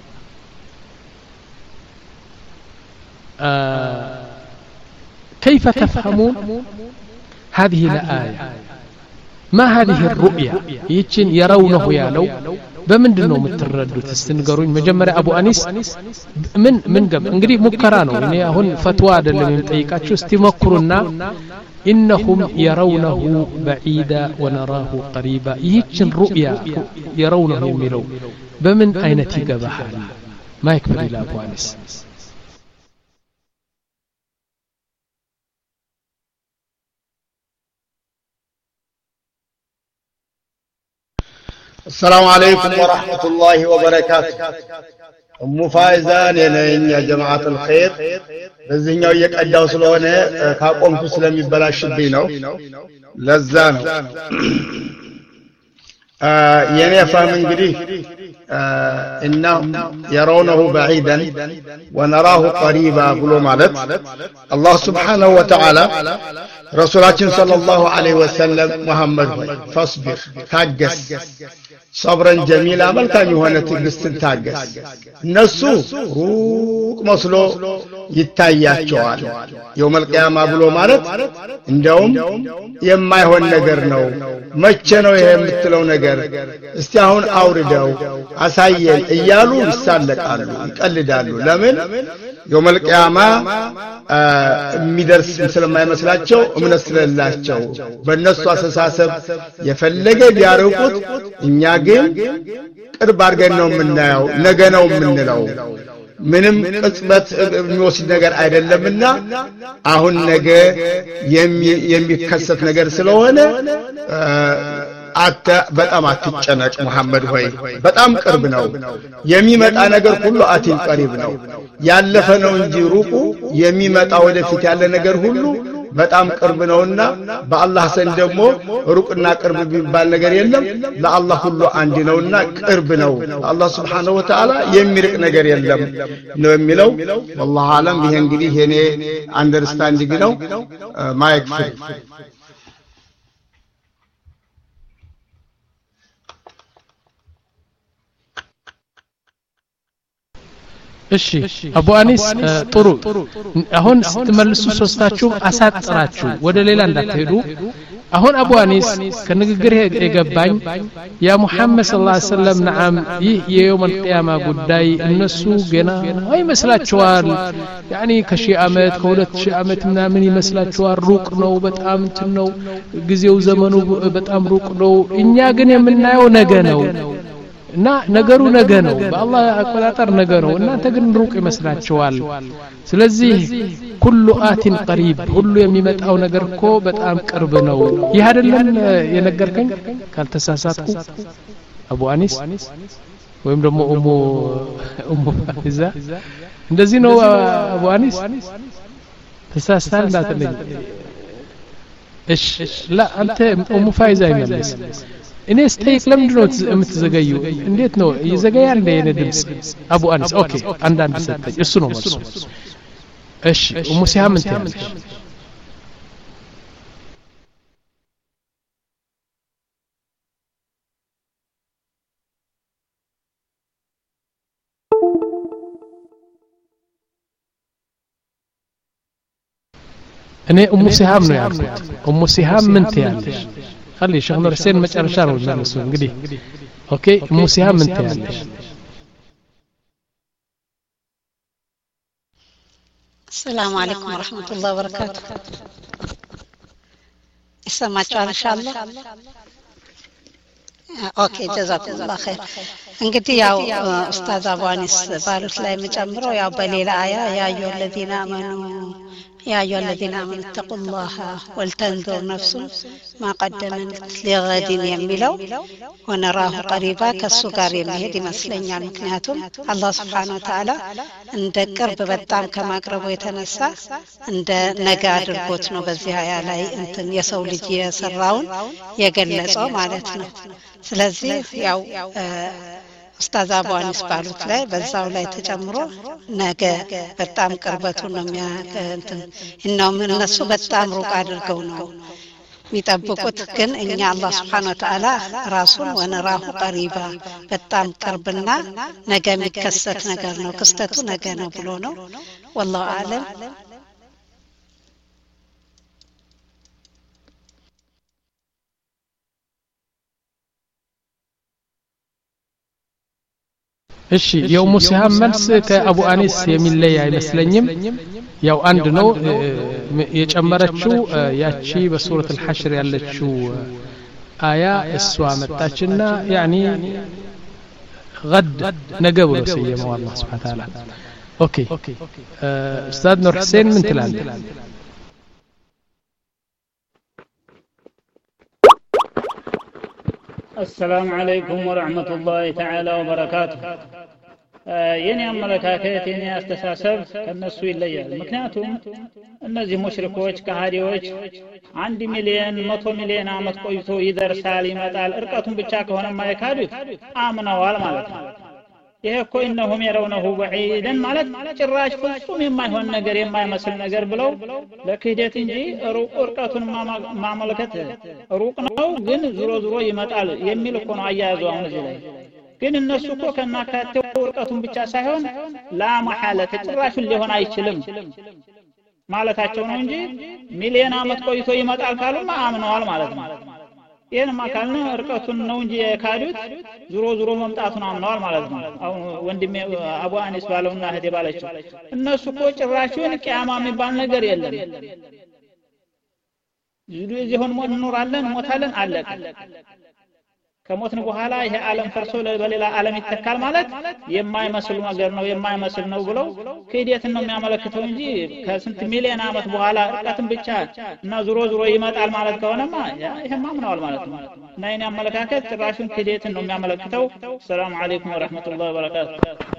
آه كيف تفهمون هذه الآية ما هذه الرؤية يتشن يرونه يا لو بمن دنو متردد تستنقرون مجمرة أبو أنيس من من قبل انقريب مكرانو يعني هون فتوى اللي من تيكاتشو استمكرنا إنهم يرونه بعيدا ونراه قريبا يتشن رؤيا يرونه يميلو بمن أين تيقبها ما يكفر إلى أبو أنيس السلام عليكم ورحمة الله وبركاته أم فايزان يا جماعة الخير بزينيو يقداو سلونه كاقومتو ስለሚበላሽብኝ ነው ለዛ ነው የኔ ፋም እንግዲህ إنهم يرونه بعيدا ونراه قريبا ብሎ ማለት الله سبحانه وتعالى رسولاتنا صلى الله عليه وسلم محمد فاصبر ታገስ صبرا جميلا መልካም የሆነ ትግስትን ታገስ እነሱ ሩቅ መስሎ ይታያቸዋል يوم القيامة ብሎ ማለት እንደውም የማይሆን ነገር ነው መቼ ነው ይሄ የምትለው ነገር እስቲ አሁን አውርደው አሳየን እያሉ ይሳለቃሉ ይቀልዳሉ ለምን يوم القيامة የሚደርስ ስለማይመስላቸው እምነት ስለሌላቸው በእነሱ አስተሳሰብ የፈለገ ቢያርቁት እኛ ግን ቅርብ አድርገን ነው የምናየው ነገ ነው የምንለው ምንም ቅጽበት የሚወስድ ነገር አይደለምና አሁን ነገ የሚከሰት ነገር ስለሆነ አታ በጣም አትጨነቅ መሐመድ ሆይ በጣም ቅርብ ነው የሚመጣ ነገር ሁሉ አቲል ቀሪብ ነው ያለፈ ነው እንጂ ሩቁ የሚመጣ ወደፊት ያለ ነገር ሁሉ በጣም ቅርብ ነውና በአላህ ዘንድ ደግሞ ሩቅና ቅርብ ቢባል ነገር የለም ለአላህ ሁሉ አንድ ነውና ቅርብ ነው አላህ Subhanahu Wa Ta'ala የሚርቅ ነገር የለም ነው የሚለው والله አለም ይሄ እንግዲህ የኔ አንደርስታንዲንግ ነው ማይክ ፍሪ እሺ አቡ አኒስ ጥሩ አሁን ስትመልሱ ሶስታችሁ አሳጥራችሁ ወደ ሌላ እንዳትሄዱ አሁን አቡ አኒስ ከንግግር የገባኝ ያ ሙሐመድ ሰለላሁ ዐለይሂ ወሰለም ነዓም ይህ የየውም القيامه ጉዳይ እነሱ ገና አይመስላችኋል ያኒ ከሺህ አመት ከሁለት ሺህ አመት ምናምን ይመስላችኋል ሩቅ ነው በጣም እንትን ነው ጊዜው ዘመኑ በጣም ሩቅ ነው እኛ ግን የምናየው ነገ ነው እና ነገሩ ነገ ነው በአላህ አቆጣጠር ነገ ነው እናንተ ግን ሩቅ ይመስላችኋል ስለዚህ ኩሉ አቲን ቀሪብ ሁሉ የሚመጣው ነገር እኮ በጣም ቅርብ ነው ይህ አይደለም የነገርከኝ ካልተሳሳትኩ አቡ አኒስ ወይም ደግሞ ኡሙ ኡሙ ፋይዛ እንደዚህ ነው አቡ አኒስ ተሳስተሃል እንዳትለኝ እሺ لا አንተ ኡሙ ፋይዛ ይመለስ እኔ ስቴክ ለምንድነው የምትዘገዩ እንዴት ነው ይዘገያል እንደ የኔ ድምጽ አቡ አኒስ ኦኬ አንዳንድ ሰጠኝ እሱ ነው መልሱ እሺ ኡሙ ሲሃም እንት ያለሽ እኔ ኡሙ ሲሃም ነው ያልኩት ኡሙ ሲሃም ምን ትያለሽ خلي شيخ نور حسين مጨረሻ ነው መልሱ እንግዲህ ኦኬ ኡሙ ሲሃም ምን ትያለሽ السلام عليكم ورحمة الله وبركاته ይሰማችኋል ኢንሻአላህ ኦኬ ጀዛኩም الله خير እንግዲህ ያው ኡስታዝ አቡ አኒስ ባሉት ላይ መጨምረው ያው በሌላ አያ ያ አዩሀ الذين آمنوا يا أيها الذين آمنوا اتقوا الله ولتنظر نفس ما قدمت لغد يميلو ونراه قريبا كالسجار يمهد يመስለኛል ምክንያቱም አላህ Subhanahu Wa Ta'ala እንደ ቅርብ በጣም ከማቅረቡ የተነሳ እንደ ነገ አድርጎት ነው በዚህ አያ ላይ እንትን የሰው ልጅ የሰራውን የገለጸው ማለት ነው ስለዚህ ያው ኡስታዝ አቡ አኒስ ባሉት ላይ በዛው ላይ ተጨምሮ ነገ በጣም ቅርበቱ ነው የሚያንተን እናው እነሱ በጣም ሩቅ አድርገው ነው የሚጠብቁት ግን እኛ አላህ Subhanahu Wa Ta'ala ራሱን ወነራሁ ቀሪባ በጣም ቅርብና ነገ የሚከሰት ነገር ነው ክስተቱ ነገ ነው ብሎ ነው والله اعلم እሺ የኡሙ ሲሃም መልስ ከአቡ አኒስ የሚለይ አይመስለኝም ያው አንድ ነው የጨመረችው ያቺ በሱረት الحشر ያለችው አያ እሷ መጣችና ያኒ غد ነገ ብሎ ሰየመው አላህ Subhanahu Wa Ta'ala ኦኬ ኡስታዝ ኑር ሁሴን ምን ትላለህ السلام عليكم ورحمة الله تعالى وبركاته የኔ አመለካከት የኔ አስተሳሰብ ከነሱ ይለያል ምክንያቱም እነዚህ ሙሽሪኮች ከሃዲዎች አንድ ሚሊዮን መቶ ሚሊዮን አመት ቆይቶ ይደርሳል ይመጣል እርቀቱን ብቻ ከሆነ ማይካዱት አምነዋል ማለት ነው ይሄ እኮ እነሆም የረውነሁ بعيدን ማለት ጭራሽ ፍጹም የማይሆን ነገር የማይመስል ነገር ብለው ለክህደት እንጂ ሩቅ እርቀቱን ማመልከት ሩቅ ነው ግን ዙሮ ዙሮ ይመጣል የሚል እኮ ነው አያያዙ አሁን እዚህ ላይ ግን እነሱ እኮ ከናካቴው እርቀቱን ብቻ ሳይሆን ላ መሐለ ጭራሽ ሊሆን አይችልም ማለታቸው ነው እንጂ ሚሊዮን አመት ቆይቶ ይመጣል ካሉማ አምነዋል ማለት ነው ይሄንማ ካልነ ርቀቱን ነው እንጂ የካዱት ዙሮ ዙሮ መምጣቱን አምነዋል ማለት ነው። አሁን ወንድሜ አቡ አኒስ ባለውና እህቴ ባለችው እነሱ እኮ ጭራሹን ቂያማ የሚባል ነገር የለም እዚህ ሆነ እንኖራለን ሞታለን አለቀ ከሞትን በኋላ ይሄ ዓለም ፈርሶ በሌላ ዓለም ይተካል ማለት የማይመስል ነገር ነው የማይመስል ነው ብለው ከሂደትን ነው የሚያመለክተው እንጂ ከስንት ሚሊዮን ዓመት በኋላ ርቀትን ብቻ እና ዙሮ ዙሮ ይመጣል ማለት ከሆነማ ይሄማ ምናል ማለት ነው እና የኔ አመለካከት ጭራሹን ከሂደትን ነው የሚያመለክተው። ሰላም አለይኩም ወራህመቱላሂ ወበረካቱ።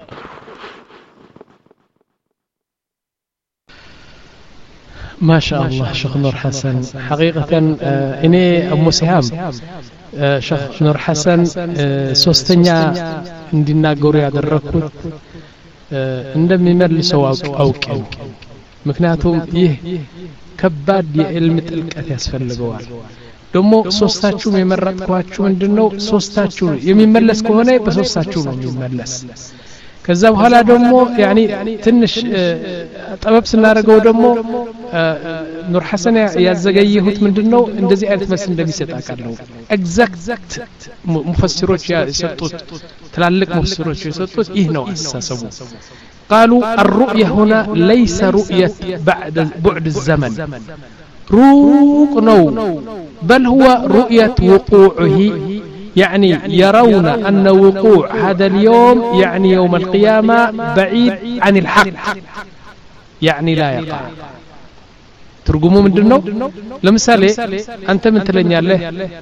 ما شاء الله شيخ نور حسن حقيقة إني أم سهام شيخ نور حسن سوستنيا عندنا قوري هذا الركود عندما يملسوا أوكي مكناتهم يه كباد يعلم تلك أسفل الجوال دمو سوستاتشو يمرقواتشو عندنا سوستاتشو يميملس كهنا بسوستاتشو يميملس ከዛ በኋላ ደግሞ ያኒ ትንሽ ጠበብ ስናረገው ደግሞ ኑር ሐሰን ያዘገየሁት ምንድነው እንደዚህ አይነት መስ እንደሚሰጣቀለው ኤግዛክት ሙፈሲሮች ያሰጡት ትላልቅ ሙፈሲሮች ያሰጡት ይህ ነው አሳሰቡ። قالوا الرؤية هنا ليس رؤية بعد بعد الزمن روق نو بل هو رؤية وقوعه يعني يرون أن وقوع هذا اليوم يعني يوم القيامة بعيد عن الحق يعني لا يقع ترجموا من دنو لمثالي أنت من تلني له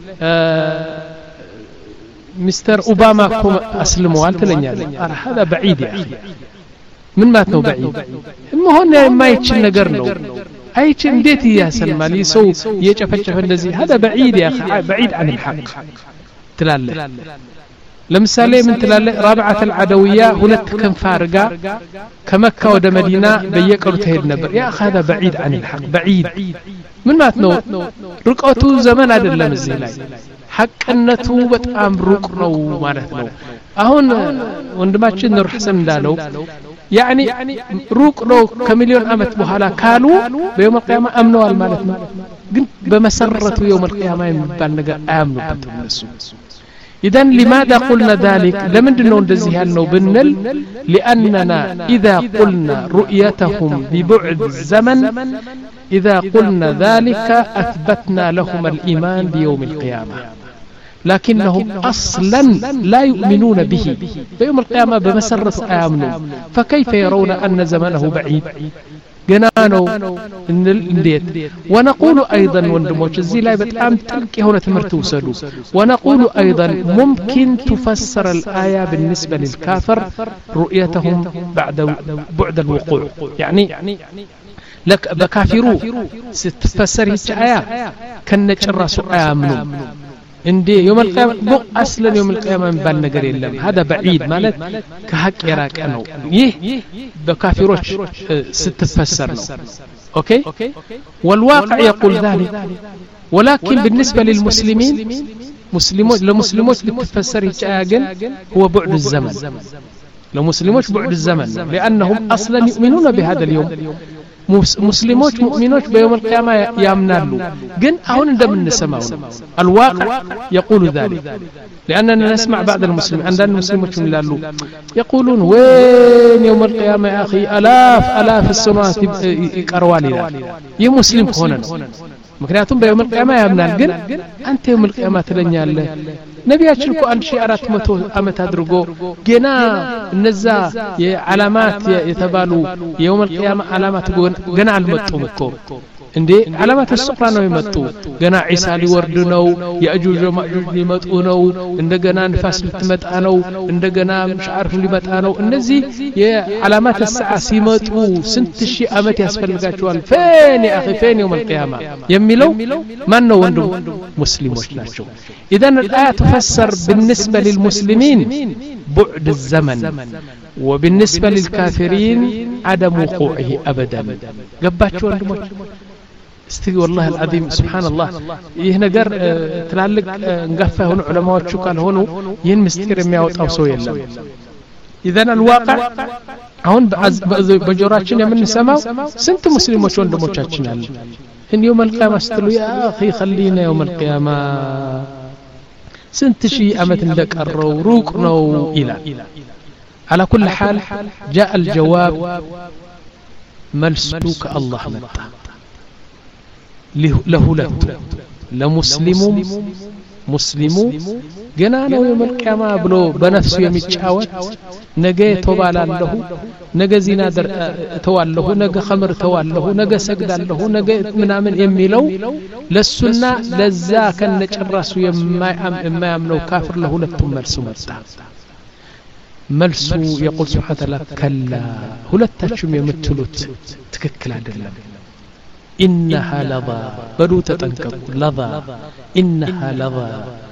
مستر أوباما كم أسلموا أنت تلني له هذا بعيد يا أخي من ما تنو بعيد ما هو ما يتشن قرنو أي شيء ديتي يا سلمان يسوي يجفجف النزي هذا بعيد يا أخي بعيد عن الحق تلاله لمثالي من تلاله رابعة العدوية هناك كم فارقة كمكة ود مدينة بيقروا تهيد نبر يا أخي هذا بعيد عن الحق بعيد من ما تنو رقعته زمان هذا اللمزيلاي حق النتو بتأم رقنو مالتنو أهون وندماتش نور حسن دالو يعني رقنو كمليون أمت بحالا كانوا بيوم القيامة أمنوا المالتنا بمسرة يوم القيامة يمبالنقى آمنوا بتمنسوا. إذن لماذا قلنا ذلك؟ لمن دنون دزيها النوبنل لأننا إذا قلنا رؤيتهم ببعد الزمن إذا قلنا ذلك أثبتنا لهم الإيمان بيوم القيامة لكنهم أصلا لا يؤمنون به بيوم القيامة بمسرة آمنوا فكيف يرون أن زمنه بعيد جنانو نديت. ونقول أيضا وندموش الزيلاء بتعام تلك هنا تمرتو سدو ونقول أيضا ممكن تفسر الآية بالنسبة للكافر رؤيتهم بعد بعد الوقوع يعني لك بكافرو ستفسر هيك آية كنج الرأس آمنوا عندي يوم القيامة بو أصلا يوم القيامة من بالنقر اللهم هذا بعيد مالت كهك يراك أنه يه بكافروش ستفسرنا أوكي والواقع يقول ذلك ولكن بالنسبة للمسلمين مسلمون لمسلمون لتفسر هيك هو بعد الزمن لمسلمون بعد الزمن لأنهم أصلا يؤمنون بهذا اليوم مسلموش مؤمنوش بيوم القيامة يامنالو جن أهون ندم النسماون الواقع يقول ذلك لأننا نسمع بعض المسلمين عندنا المسلمون لالو يقولون وين يوم القيامة يا أخي ألاف ألاف السنوات يقروالي يا مسلم هنا مكنياتهم بيوم القيامة يامنال جن أنت يوم القيامة تلنيا الله ነቢያችን እኮ አንድ ሺህ አራት መቶ ዓመት አድርጎ ገና እነዛ የዓላማት የተባሉ የውመል ቂያማ ዓላማት ገና አልመጡም እኮ እንዴ ዓላማት ተስፋ ነው የመጡ ገና ኢሳ ሊወርድ ነው ያጁጅ ወማጁጅ ሊመጡ ነው እንደገና ንፋስ ልትመጣ ነው እንደገና ምሽዓርፍ ሊመጣ ነው እነዚህ የዓላማት ተስዓ ሲመጡ ስንት ሺህ ዓመት ያስፈልጋቸዋል ፈን ያ اخي ፈን يوم القيامه የሚለው ማን ነው ወንድም ሙስሊሞች ናቸው اذا الايه تفسر بالنسبه للمسلمين بعد الزمن وبالنسبه للكافرين عدم وقوعه ابدا ገባችሁ ወንድሞች استي والله العظيم سبحان الله ይህ ነገር ትላልቅ እንጋፋ የሆኑ ዑለማዎቹ ካልሆኑ ይህን ምስጢር የሚያወጣው ሰው የለም اذا الواقع አሁን በጆሮአችን የምንሰማው ስንት ሙስሊሞች ወንድሞቻችን አሉ ان يوم القيامه استلوا يا اخي خلينا يوم القيامه سنت شي أمت እንደቀረው ሩቅ ነው ይላል على كل حال جاء الجواب መልሱ ከአላህ መጣ ለሁለቱ ለሙስሊሙም ሙስሊሙ ገና ነው የመልቂያማ ብሎ በነፍሱ የሚጫወት ነገ ተባላለሁ ነገ ዚና ተዋለሁ ነገ ኸምር ተዋለሁ ነገ ሰግዳለሁ ነገ ምናምን የሚለው ለሱና ለዛ ከነጨራሱ የማያምነው ካፍር ለሁለቱም መልሱ መጣ መልሱ يقول سبحانه وتعالى كلا ሁለታችሁም የምትሉት ትክክል አይደለም إنها لظى بدو تتنكبوا لظى إنها لظى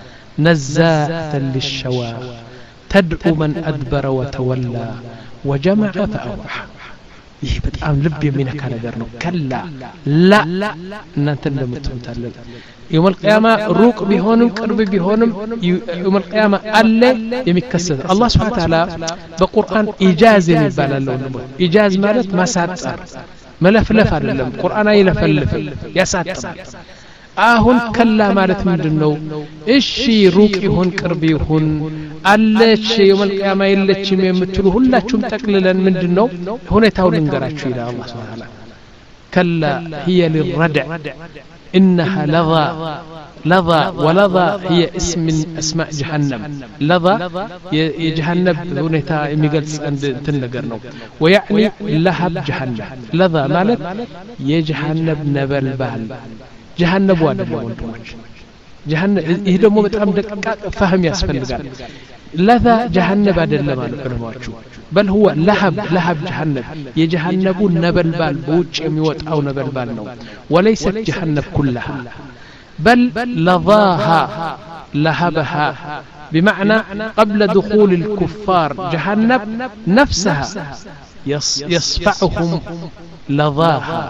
نزاعة للشوى تدعو من أدبر وتولى وجمع فأوعى ይህ በጣም ልብ የሚነካ ነገር ነው ከላ ላ እናንተ እንደምትምታለል يوم القيامة روق بيهونم قرب بيهونم يوم القيامة ألا يمكسر الله سبحانه وتعالى بقرآن إجاز يبال له إجاز مالت ما ساتر ملفلف አይደለም ቁርአን አይለፈልፍ ያሳጥራል አሁን ከላ ማለት ምንድነው እሺ ሩቅ ይሁን ቅርብ ይሁን አለች የውመል ቂያማ የለችም የምትሉ ሁላችሁም ጠቅልለን ምንድነው ሁኔታው ልንገራችሁ ይላል አላህ Subhanahu Wa Ta'ala ከላ هي للردع انها لظى لظى ولظى هي اسم من اسماء جهنم لظى يجهنم ሁኔታ የሚገልጽ እንትን ነገር ነው ويعني لهب جهنم لظى ማለት የጀሃነም ነበልባል جهنم አይደለም ወንድሞች جهنم ይሄ ደግሞ በጣም ደቃቅ فهم ያስፈልጋል لظى جهنم አይደለም አልዑለማዎቹ بل هو لهب لهب جهنم የጀሃነቡ ነበልባል በውጭ የሚወጣው ነበልባል ነው وليس جهنم كلها بل لظاها لهبها بمعنى قبل دخول الكفار جهنم نفسها يصفعهم لظاها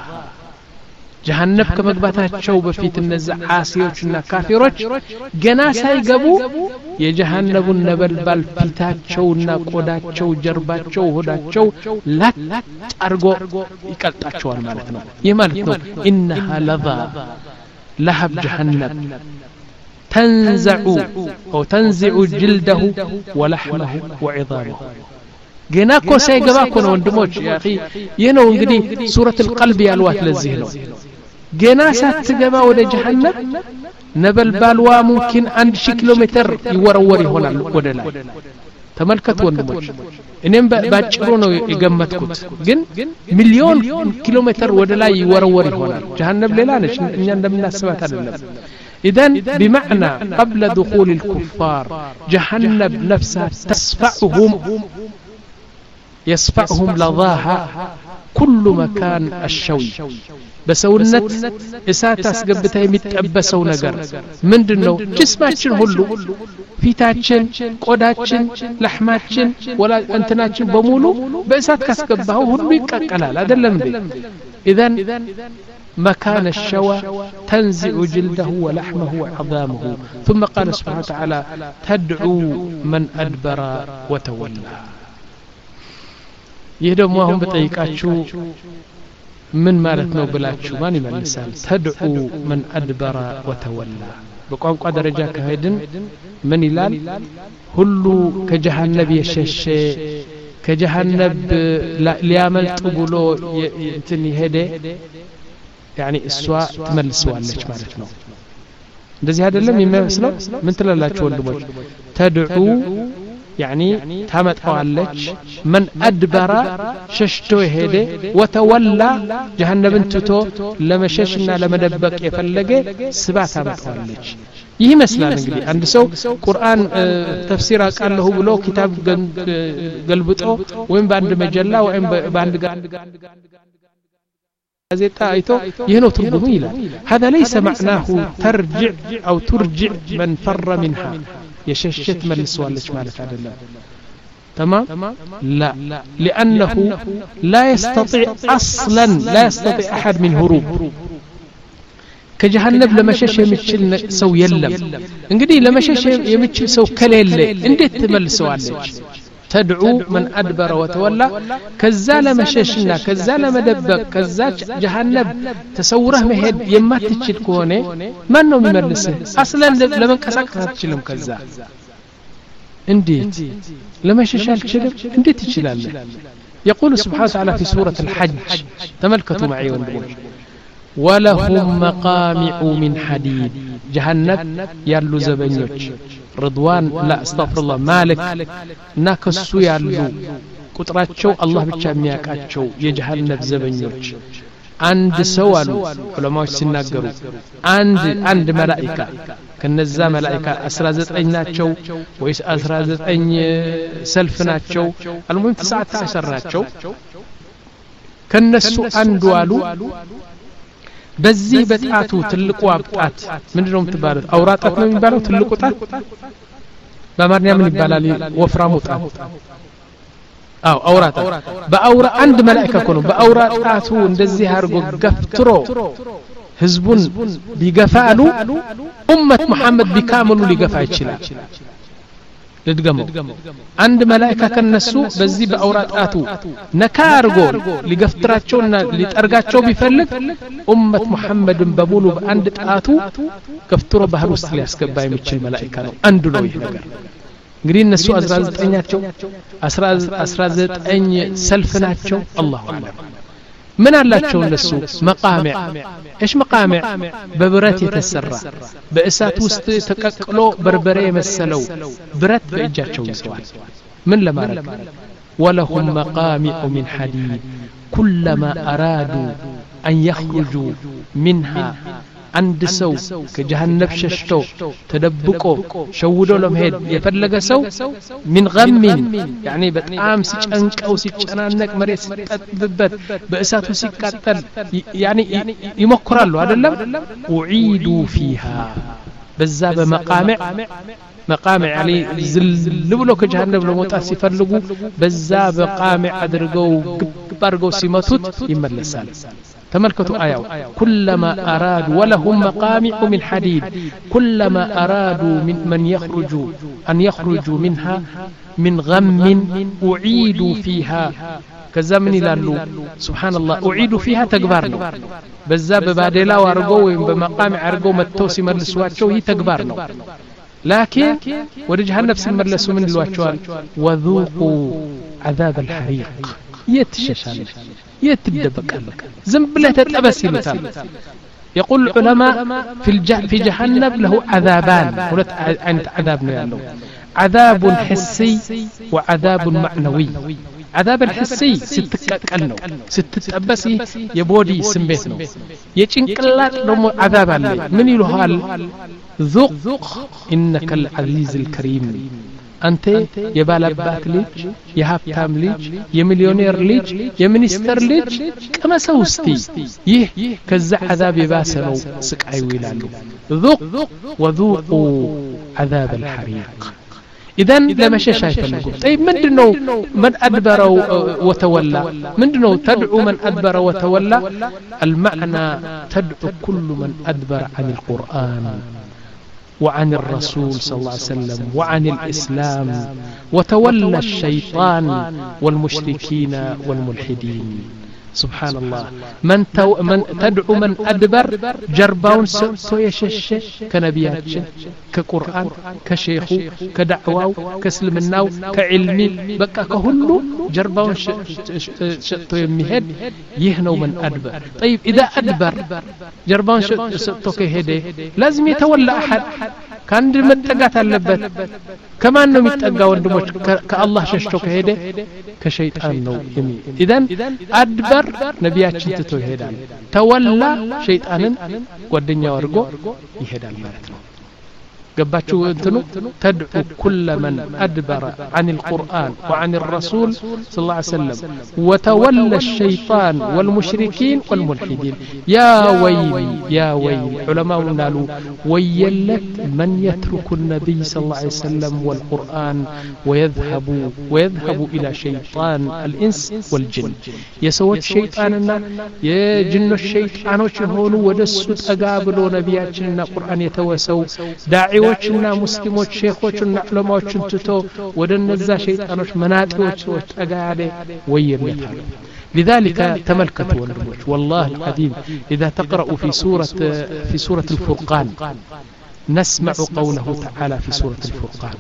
جهنم كمغباتاچو بفيت النزع عاسيوچنا كافروچ ገና ሳይገቡ የጀሃነቡን ነበልባል ፊታቸውና ቆዳቸው ጀርባቸው ሆዳቸው ላጥ አርጎ ይቀልጣቸዋል ማለት ነው ይህ ማለት ነው انها لظى لهب جهنم تنزع أو تنزع جلده ولحمه وعظامه ገና እኮ ሳይገባ እኮ ነው ወንድሞች ያ اخي ይሄ ነው እንግዲህ ሱረቱ القلب ያልዋት ለዚህ ነው ገና ሳትገባ ወደ ጀሃነም ነበልባልዋ ሙምኪን አንድ ሺህ ኪሎ ሜትር ይወረወር ይሆናል ወደ ላይ ተመልከቱ ወንድሞች እኔም ባጭሩ ነው የገመትኩት ግን ሚሊዮን ኪሎ ሜትር ወደ ላይ ይወረወር ይሆናል ጀሃነም ሌላ ነች እኛ እንደምናስባት አይደለም اذن بمعنى قبل دخول الكفار جهنم نفسها تصفعهم يصفعهم لظاها كل مكان الشوي بسونت እሳት አስገብታ የሚጠበሰው ነገር ምንድነው ጅስማችን ሁሉ ፊታችን ቆዳችን ለህማችን ወላ እንትናችን በሙሉ በእሳት ካስገባው ሁሉ ይቀቀላል አይደለም እንዴ اذن مكان الشوى تنزع جلده ولحمه وعظامه ثم قال سبحانه وتعالى تدعو من أدبر وتولى يهدم وهم بطيقاتشو من مالتنا بلاتشو ماني مالسال تدعو من أدبر وتولى بقوم قد رجاك هيدن من إلال هلو كجهنب يششي كجهنب ليامل تقولو ينتني هيدي يعني السواء تملسوالك مالتنا እንደዚህ አይደለም የሚመስለው ምን ትላላችሁ ወንድሞች ተድዑ يعني ታመጣዋለች من أدبر ششتو ሄደ وتولى جهنم እንትቶ ለመሸሽና ለመደበቅ የፈለገ ስባት ታመጣዋለች ይህ ይመስላል እንግዲህ አንድ ሰው ቁርአን ተፍሲር አቃለሁ ብሎ ኪታብ ገልብጦ ወይም በአንድ መጀላ ወይም በአንድ ጋዜጣ አይቶ ይሄ ነው ትርጉሙ ይላል هذا ليس معناه ترجع أو ترجع من فر منها يششت ملسوالش مالك አይደለም تمام لا لأنه لا يستطيع أصلا لا يستطيع أحد من هروب كجهنم ለመሸሽ የሚችል ሰው የለም እንግዲህ ለመሸሽ የሚችል ሰው ከሌለ እንዴት ትመልሰዋለች تدعو من أدبر وتولى كزال مششنا كزال مدبك كزال جهنم تصوره مهد يما تشيل كونه ما نو مملسه اصلا لمن كسكت تشيلم كذا انديت لما ششال تشيلم انديت تشيلال يقول سبحانه وتعالى في سورة الحج تملكتوا معي وندمون ولهم مقامع من حديد جهنم يالو زبنيوش رضوان لا استغفر الله مالك ناكسو يالو قطراتشو الله ብቻ የሚያቃቸው የጀሃነም ዘበኞች አንድ ሰው አሉ ዑለማዎች ሲናገሩ አንድ አንድ መላእክት ከነዛ መላእክት አስራ ዘጠኝ ናቸው ወይስ አስራ ዘጠኝ ሰልፍ ናቸው አልሙም ተሰዓት አሰራቸው ከነሱ አንዱ አሉ በዚህ በጣቱ ትልቁ አብጣት ምንድነው የምትባለው አውራጣት ነው የሚባለው ትልቁ ጣት በአማርኛ ምን ይባላል ወፍራሙ ጣት አው አውራጣ በአውራ አንድ መላእክት እኮ ነው በአውራጣቱ እንደዚህ አርጎ ገፍትሮ ህዝቡን ቢገፋሉ ኡመት መሐመድ ቢካመሉ ሊገፋ ይችላል ለድገመው አንድ መላእክት ከነሱ በዚህ በአውራጣቱ ነካ አርጎ ሊገፍትራቸውና ሊጠርጋቸው ቢፈልግ ኡመት መሐመድን በሙሉ በአንድ ጣቱ ገፍትሮ ባህር ውስጥ ሊያስገባ የሚችል መላእክት ነው አንዱ ነው ይሄ ነገር እንግዲህ እነሱ አስራ ዘጠኝ ናቸው አስራ ዘጠኝ ሰልፍ ናቸው አላሁ አክበር ምን አላቸው እነሱ መቃሚዕ ايش መቃሚዕ በብረት የተሰራ በእሳት ውስጥ ተቀቅሎ በርበሬ የመሰለው ብረት በእጃቸው ይዘዋል ምን ለማድረግ ولهم مقامع من حديد كلما ارادوا ان يخرجوا منها አንድ ሰው ከጀሃነም ሸሽቶ ተደብቆ ሸውዶ ለመሄድ የፈለገ ሰው من غم يعني በጣም ሲጨንቀው ሲጨናነቅ መሬት ሲጠብበት በእሳቱ ሲቃጠል يعني ይሞክራሉ አይደለም اعيدوا فيها በዛ በመቃሚዕ መቃሚዕ يعني ዝል ብሎ ከጀሃነም ለመውጣት ሲፈልጉ በዛ በቃሚዕ አድርገው ግብ አድርገው ሲመቱት ይመለሳል تملكتوا آية كلما أرادوا ولهم مقامع من حديد كلما أرادوا من من يخرجوا أن يخرجوا منها من غم أعيدوا فيها كزمن لالو سبحان الله أعيدوا فيها تكبرنا بزاب بادلا وارجو بمقام عرجو متوسي مرلسواتشو هي تكبرنا لكن ورجها نفس المرلسو من الواتشوال وذوقوا عذاب الحريق يتششان يتدبك زنبله تتلبس يمثال يقول العلماء في الج... في جهنم له عذابان ولت عند عذابنا يالله عذاب حسي وعذاب معنوي عذاب الحسي ستتكلنو ستتبسي يبودي سمبيتنو يچنقلات دمو عذاب عليه من يلوهال ذوق انك العزيز الكريم አንተ የባለባት ልጅ የሀብታም ልጅ የሚሊዮኔር ልጅ የሚኒስተር ልጅ ቀመሰው እስቲ ይህ ከዛ عذاب የባሰ ነው ስቃዩ ይላሉ ذوق وذوقوا عذاب الحريق اذن لمشش አይፈልጉም طيب ምንድነው من ادبر وتولى ምንድነው تدعو من ادبر وتولى المعنى تدعو كل من ادبر عن القرآن وعن الرسول صلى الله عليه وسلم وعن الإسلام وتولى الشيطان والمشركين والملحدين سبحان الله من, تو من تدعو من أدبر جرباون سوء يشش كنبياتش كقرآن كشيخ كدعوة كسلمناو كعلمي بقى كهلو جرباون شتو يمهد يهنو من أدبر طيب إذا أدبر جرباون شتو كهده لازم يتولى أحد كان متقات اللبت كمان نو متقا وندموش كالله ششتو كهده كشيطان نو يمي إذن أدبر ነቢያችን ትቶ ይሄዳል ተወላ ሸይጣንን ጓደኛ ወርጎ ይሄዳል ማለት ነው ገባችሁ እንትኑ تدعو كل من أدبر عن القرآن وعن الرسول صلى الله عليه وسلم وتولى الشيطان والمشركين والملحدين يا ويل يا ويل علماء قالوا ويلت من يترك النبي صلى الله عليه وسلم والقرآن ويذهب ويذهب إلى شيطان الإنس والجن يسوى الشيطاننا يجن الشيطان وشهون ودسوا تقابلوا نبياتنا القرآن يتوسوا داعي ዳዒዎችና ሙስሊሞች ሼኾችና ዑለማዎችን ትቶ ወደ እነዛ ሸይጣኖች መናጢዎች ሰዎች ጠጋ ያለ ወየለታል لذلك تملكتوا والله والله العظيم إذا تقرأوا في سورة في سورة الفرقان نسمع قوله تعالى في سورة الفرقان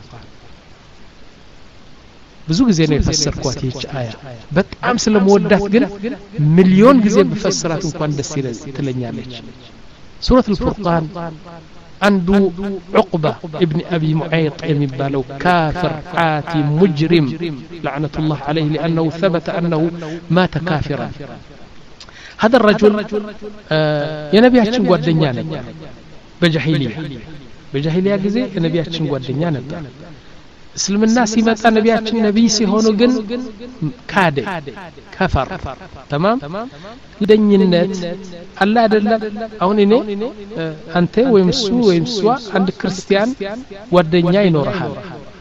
ብዙ ጊዜ ነው የፈሰርኳት ይህች አያ በጣም ስለምወዳት ግን ሚሊዮን ጊዜ በፈሰራት እንኳን ደስ ይላል ትለኛለች سورة الفرقان عنده عقبة ابن أبي معيط የሚባለው كافر عاتي مجرم لعنة الله عليه لأنه ثبت أنه مات كافرا هذا الرجل يا نبياتشن ጓደኛ ነኝ በጃሂሊያ በጃሂሊያ ጊዜ የነቢያችን ጓደኛ ነበር እስልምና ሲመጣ ነቢያችን ነብይ ሲሆኑ ግን ካደ ከፈር تمام ለደኝነት አላ አይደለም አሁን እኔ አንተ ወይም ሱ ወይም ሷ አንድ ክርስቲያን ጓደኛ ይኖርሃል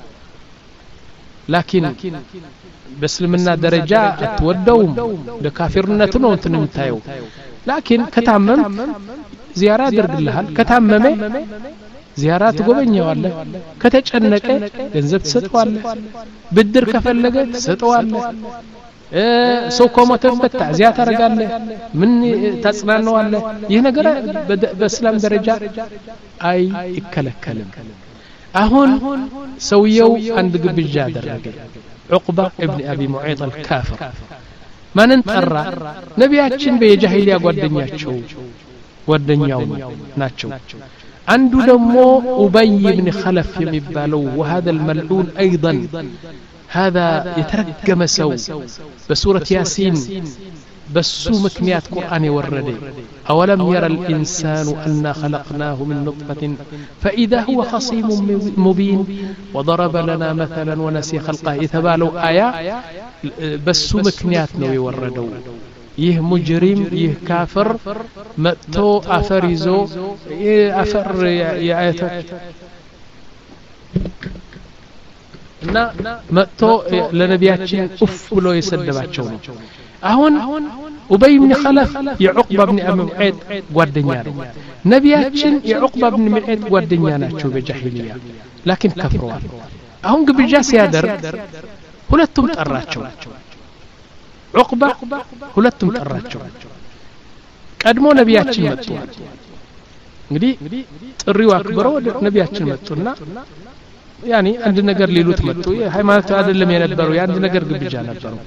ላኪን በእስልምና ደረጃ አትወደውም ለካፊርነቱ ነው እንትን የምታየው ላኪን ከታመም ዚያራ ያደርግልሃል ከታመመ ዚያራ ትጎበኛዋለህ ከተጨነቀ ገንዘብ ትሰጠዋለህ ብድር ከፈለገ ትሰጠዋለህ ሰው ኮሞተበት ታዚያ ታረጋለህ ምን ታጽናናዋለህ ይህ ነገር በእስላም ደረጃ አይ ይከለከልም አሁን ሰውየው አንድ ግብዣ አደረገ عقبة ابن أبي معيط الكافر ማንን ጠራ ነቢያችን በየጃሂሊያ ጓደኛቸው ጓደኛው ናቸው አንዱ ደግሞ ኡበይ ኢብኑ ኸለፍ የሚባለው وهذا الملعون ايضا هذا يترجم سو بسوره ياسين بسو مكنيات قران يورد اولم يرى الانسان انا خلقناه من نطفه فاذا هو خصيم مبين وضرب لنا مثلا ونسي خلقه يتبالوا ايه بسو مكنيات ነው የወረደው ይህ ሙጅሪም ይህ ካፍር መጥቶ አፈር ይዞ አፈር ያያቶች እና መጥቶ ለነቢያችን ኡፍ ብሎ የሰደባቸው ነው አሁን ኡበይ ኢብኑ ኸለፍ የዑቅባ ኢብኑ አቢ ሙዓይጥ ጓደኛ ነው ነቢያችን የዑቅባ ኢብኑ ሙዓይጥ ጓደኛ ናቸው በጃሂሊያ ላኪን ከፍረዋል አሁን ግብዣ ሲያደርግ ሁለቱም ጠራቸው عقبة ሁለቱም ጠራቸው ቀድሞ ነቢያችን መጡ እንግዲህ ጥሪው አክብረው ነቢያችን መጡና ያኒ አንድ ነገር ሊሉት መጡ የሃይማኖት አይደለም የነበረው የአንድ ነገር ግብዣ ነበረው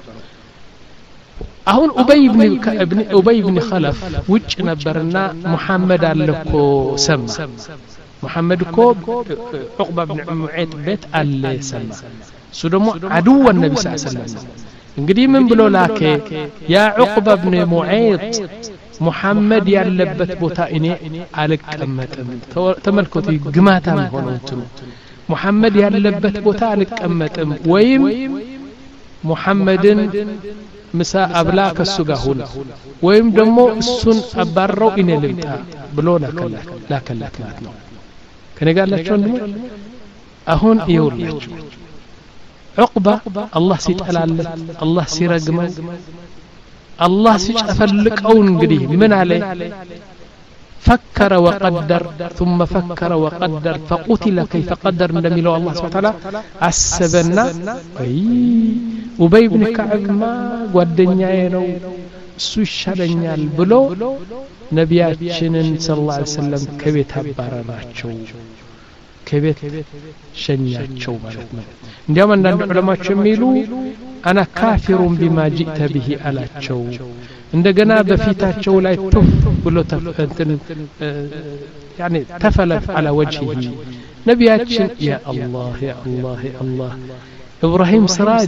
አሁን ኡበይ ኢብኑ ኢብኑ ኡበይ ኢብኑ ኸለፍ ውጭ ነበርና መሐመድ አለኮ ሰማ መሐመድ እኮ عقبة ኢብኑ ሙዓይጥ ቤት አለ ሰማ እሱ ደግሞ አድው ነብይ ሰለላሁ ዐለይሂ ወሰለም እንግዲህ ምን ብሎ ላከ ያ عقبة ኢብኑ ሙዓይጥ ሙሐመድ ያለበት ቦታ እኔ አልቀመጥም ተመልከቱ ግማታም ሆነው እንትኑ ሙሐመድ ያለበት ቦታ አልቀመጥም ወይም ሙሐመድን ምሳ አብላ ከሱ ጋር ሆነ ወይም ደግሞ እሱን አባረው እኔ ልምጣ ብሎ ላከላት ላከላት ማለት ነው ከነጋላችሁ እንደሞ አሁን ይውላችሁ عقبة الله سيتقلالت الله سيرجمه الله سيفلقው እንግዲህ ምን አለ فكر وقدر ثم فكر وقدر فقتل كيف قدر እንደሚለው الله سبحانه وتعالى አሰበና አይ ኡበይ ኢብኑ ከዕብ ማ ጓደኛዬ ነው እሱ ይሻለኛል ብሎ ነቢያችንን ሰለላሁ ዐለይሂ ወሰለም ከቤት አባረራቸው ከቤት ሸኛቸው ማለት ነው እንዲያም አንዳንድ ዑለማዎች የሚሉ አና ካፊሩን ቢማ ጂተ ቢሂ አላቸው እንደገና በፊታቸው ላይ ቱፍ ብሎ ተፈንትን ያኒ ተፈለፍ على وجهه ነቢያችን ያ አላህ ያ አላህ ያ አላህ ኢብራሂም ስራጅ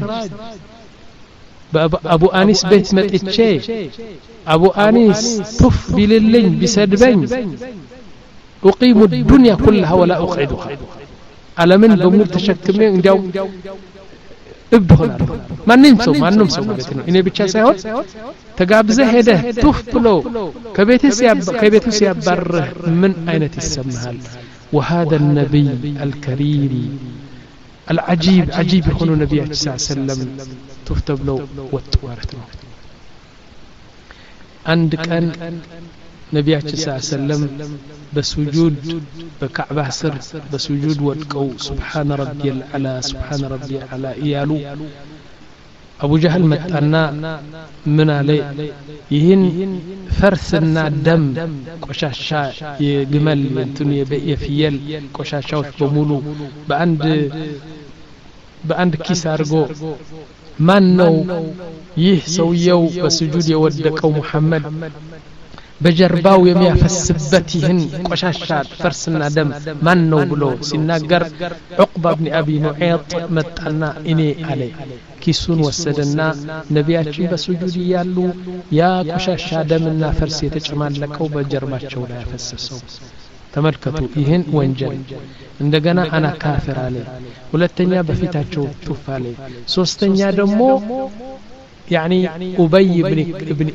በአቡ አኒስ ቤት መጥቼ አቡ አኒስ ቱፍ ቢልልኝ ቢሰድበኝ أقيم الدنيا كلها ولا أقعدها على من بموت تشكمي እንዲያው እብድ ሆናለሁ ማንንም ሰው ማንንም ሰው ማለት ነው እኔ ብቻ ሳይሆን ተጋብዘህ ሄደህ ቱፍ ብሎ ከቤትህ ከቤትህ ሲያባርህ ምን አይነት ይሰማሃል وهذا النبي الكريم العجيب عجيب ሆኖ ነብያችን ሰለላሁ ዐለይሂ ወሰለም ቱፍ ተብለው ወጡ ማለት ነው አንድ ቀን ነቢያችን ሰለላሁ በሱጁድ በካዕባ ስር በሱጁድ ወድቀው ሱብሃነ ረቢየል አላ ሱብሃነ ረቢየል አላ እያሉ አቡ ጀህል መጣና ምን አለ ይህን ፈርስና ደም ቆሻሻ የግመል እንትን የፍየል ቆሻሻዎች በሙሉ በአንድ በአንድ ኪስ አድርጎ ማን ነው ይህ ሰውየው በስጁድ የወደቀው ሙሐመድ በጀርባው የሚያፈስበት ይህን ቆሻሻ ፈርስና ደም ማን ነው ብሎ ሲናገር ዑቅባ ኢብኑ አቢ ሙዓይጥ መጣና እኔ አለ ኪሱን ወሰደና ነቢያችን በስጁድ ያሉ ያ ቆሻሻ ደምና ፈርስ የተጨማለቀው በጀርባቸው ላይ ያፈሰሰው ተመልከቱ ይህን ወንጀል እንደገና አና ካፊር አለ ሁለተኛ በፊታቸው ቱፍ አለ ሶስተኛ ደግሞ يعني أبي بن ابن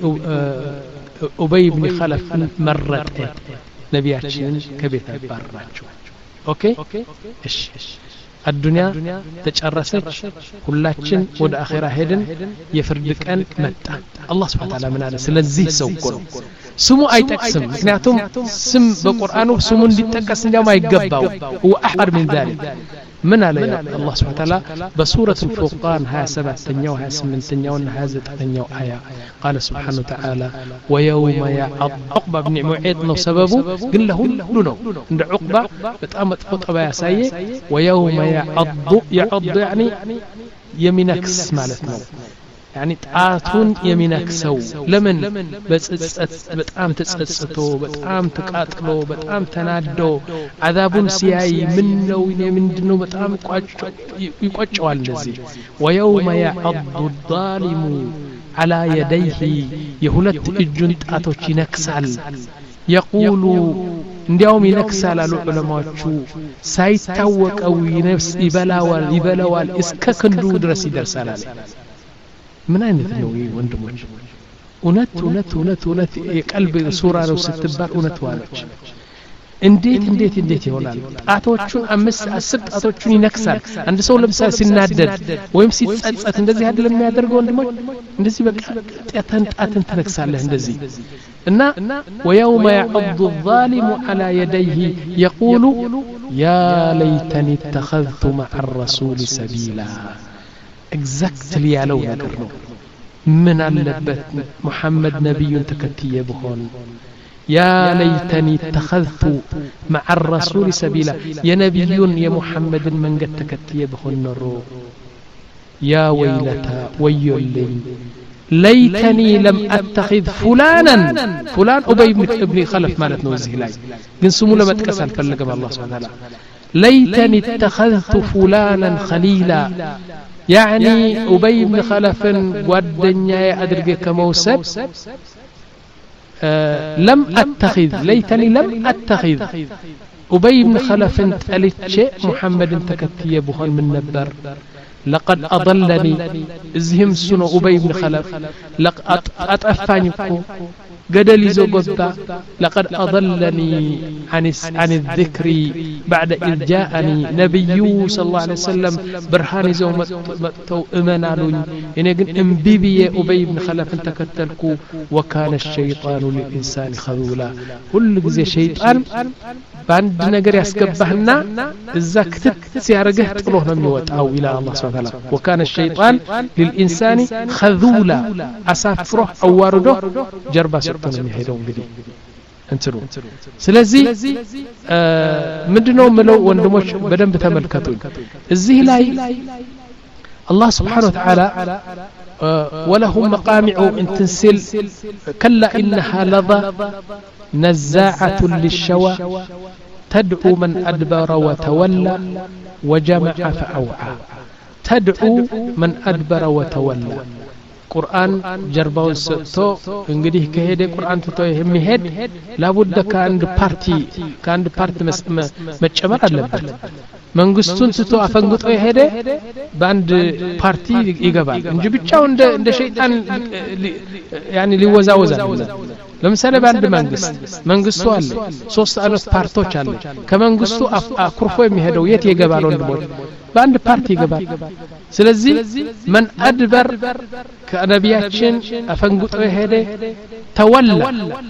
أبي بن خلف مرت نبياتشين كبيت باراچو اوكي ايش الدنيا تጨረሰች ሁላችን ወደ አኺራ ሄድን የፍርድ ቀን መጣ አላህ Subhanahu Wa Ta'ala ምን አለ ስለዚህ ሰው እኮ ነው ስሙ አይጠቅስም ምክንያቱም ስም በቁርአኑ ስሙ እንዲጠቀስ እንዲያም አይገባው هو احمر من ذلك من على الله سبحانه وتعالى بسورة الفرقان ها سبعتنيا وها سمنتنيا وها زتنيا آية قال سبحانه وتعالى ويوم يعض عقبة بن معيط نو سببه قل له لنو عند عقبة بتأمت فطبة يا ساية ويوم يعض يعض يعني يمينكس مالتنا يعني تعاتون يمينك سو لمن بس بتقام تسقطو بتقام تقاتلو بتقام تنادو عذابون سياي منو ምንድነው በጣም ይቆጨዋል እንደዚህ ويوم يعض الظالم على يديه የሁለት እጁን ጣቶች ይነክሳል يقول እንዲያውም ይነክሳል አሉ ዑለማዎቹ ሳይታወቀው ይነፍስ ይበላዋል ይበላዋል እስከ ክንዱ ድረስ ይደርሳል አለ ምን አይነት ነው ይሄ ወንድሞች እውነት እውነት እውነት እውነት የቀልብ ሱራ ነው ስትባል እውነት ዋለች እንዴት እንዴት እንዴት ይሆናል ጣቶቹን አምስት አስር ጣቶቹን ይነክሳል አንድ ሰው ለምሳሌ ሲናደድ ወይም ሲጸጸት እንደዚህ አይደለም የሚያደርገው ወንድሞች እንደዚህ በቃ ጣትን ጣትን ተነክሳለህ እንደዚህ እና ويوم يعض الظالم على يديه يقول يا ليتني اتخذت مع الرسول سبيلا exactly ያለው ነገር ነው ምን አለበት ሙሐመድ ነብዩን ተከትዬ በሆን يا ليتني اتخذت مع الرسول سبيلا يا نبيون يا محمد من قد تكتي بهن نرو يا ويلتا ويولي ليتني لم اتخذ فلانا فلان ابي بن خلف مالت نوزه لاي ግን ስሙ ለመጥቀስ አልፈለገም አላህ Subhanahu Wa Ta'ala ليتني اتخذت فلانا خليلا يعني ابي بن خلف ጓደኛዬ አድርጌ ከመውሰድ لم أتخذ ليتني لم أتخذ أبي بن خلف تألتش محمد تكتي بهن من نبر لقد أضلني إزهم سنو أبي بن خلف لقد أتأفانيكو قدل زوجبا لقد أضلني عن عن الذكر بعد إذ جاءني نبي صلى الله عليه وسلم برهان زوم تو إمانالون إني إمبيبي أبي بن خلف تكتلكو وكان الشيطان للإنسان خذولا كل جزء شيطان باند نجر يسكبهنا إذا كتبت سيارجه تروح نموت أو إلى الله سبحانه وتعالى وكان الشيطان للإنسان خذولا أسافره أو ورده جربا سلطان يهيدون بدي انترو سلازي مدنو ملو وندموش بدن بتملكتون الزي لاي الله سبحانه وتعالى ولهم مقامع ان تنسل كلا إنها لظى نزاعة للشوى تدعو من أدبر وتولى وجمع فأوعى تدعو من أدبر وتولى قرآن جرباون ستو انجديه كهيدي قرآن تتو يهد لابد كاند بارتي كاند بارتي مجمع اللبت መንግስቱን ስቶ አፈንግጦ ሄደ ባንድ ፓርቲ ይገባል እንጂ ብቻው እንደ እንደ ሸይጣን ያኒ ሊወዛወዛ ለምሳሌ ባንድ መንግስት መንግስቱ አለ ሶስት አይነት ፓርቲዎች አለ ከመንግስቱ አኩርፎ የሚሄደው የት ይገባል ወንድሞች ባንድ ፓርቲ ይገባል ስለዚህ من أدبر ከነቢያችን አፈንግጦ ሄደ ተወላ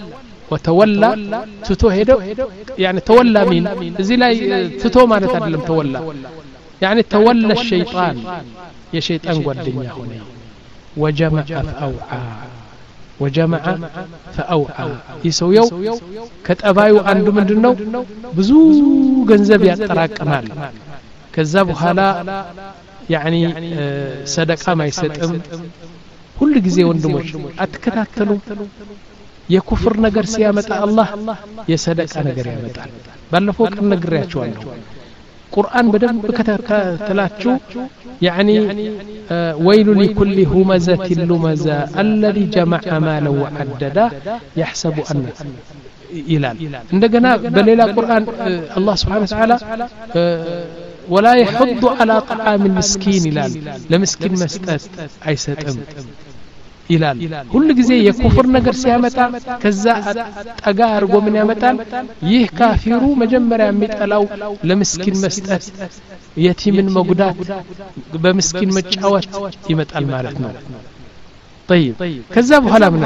وتولى تتو هيدو يعني تولى مين زي لا تتو ما نتعلم تولى يعني تولى الشيطان يا شيطان قدنيا هنا وجمع فأوعى وجمع فأوعى يسويو كتأبايو عنده مندنو بزو ገንዘብ ያጠራቀማል ከዛ በኋላ يعني صدقه ማይሰጥም ሁሉ ጊዜ ወንድሞች አትከታተሉ የኩፍር ነገር ሲያመጣ አላህ የሰደቃ ነገር ያመጣል ባለፈው ቀን ነግሬያችኋለሁ ቁርአን በደንብ ከተከታተላችሁ يعني ويل لكل همزة لمزة الذي جمع مالا وعدده يحسب أن إلال عندنا بليلة قرآن الله سبحانه وتعالى ولا يحض على طعام المسكين إلال لمسكين مستات عيسات أم إلال كل جزء يكفر نجر سيامتا كذا أجار ومن يامتان يه كافرو مجمر يميت ألاو لمسكين مستات يتيم موجودات بمسكين متشاوت يمت المالتنا طيب كذا بحلا منا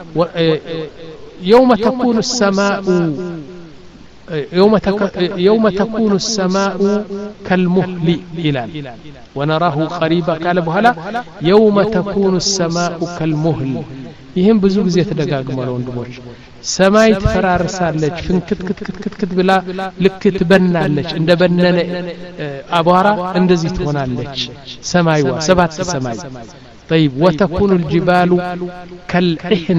يوم تكون السماء يوم تك يوم تكون السماء كالمهل إلال ونراه قريبا قال بهلا يوم تكون السماء كالمهل يهم بزوج زي تدقاق مالون دموش سماي تفرارسالج فنكت كت كت كت كت بلا لك تبنالج عند بننا أبارا عند زيت هنالج سماي وسبات سماي طيب وتكون الجبال كالعهن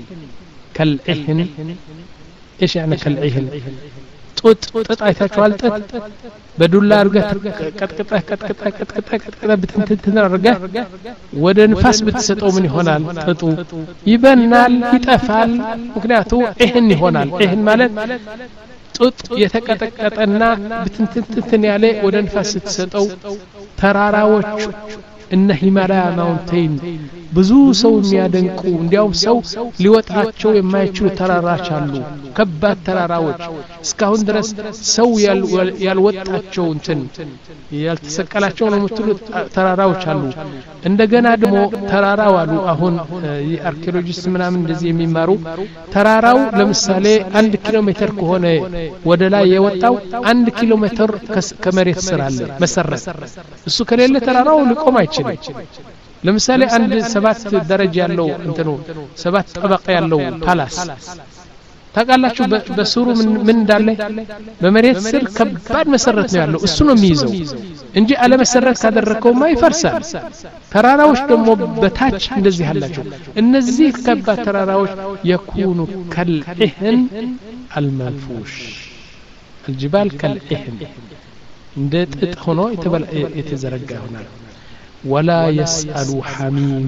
كالعهن إيش يعني كالعهن طوط طوط አይታችኋል طوط በዱላ አርገህ ቀጥቀጣህ ቀጥቀጣህ ቀጥቀጣህ ቀጥቀጣህ በትንትን አርገህ ወደ ንፋስ ብትሰጠው ምን ይሆናል ጥጡ ይበናል ይጠፋል ምክንያቱም ይሄን ይሆናል ይሄን ማለት طوط የተቀጠቀጠና በትንትን ያለ ወደ ንፋስ ስትሰጠው ተራራዎች እነ ሂማላያ ማውንቴን ብዙ ሰው የሚያደንቁ እንዲያውም ሰው ሊወጣቸው የማይችሉ ተራራዎች አሉ ከባድ ተራራዎች እስካሁን ድረስ ሰው ያልወጣቸው እንትን ያልተሰቀላቸው ነው የምትሉ ተራራዎች አሉ እንደገና ደግሞ ተራራው አሉ አሁን የአርኪኦሎጂስት ምናምን እንደዚህ የሚማሩ ተራራው ለምሳሌ አንድ ኪሎ ሜትር ከሆነ ወደ ላይ የወጣው አንድ ኪሎ ሜትር ከመሬት ስር አለ መሰረት እሱ ከሌለ ተራራው ሊቆም አይችልም ለምሳሌ አንድ ሰባት ደረጃ ያለው እንትኑ ሰባት ጠበቃ ያለው ፓላስ ታቃላችሁ በሱሩ ምን እንዳለ በመሬት ስር ከባድ መሰረት ነው ያለው እሱ ነው የሚይዘው እንጂ አለ መሰረት ካደረከውማ ይፈርሳል ተራራዎች ደግሞ በታች እንደዚህ አላቸው እነዚህ ከባድ ተራራዎች يكون كالعهن المنفوش الجبال كالعهن እንደት ሆኖ የተዘረጋ ይሆናል ولا يسأل حميم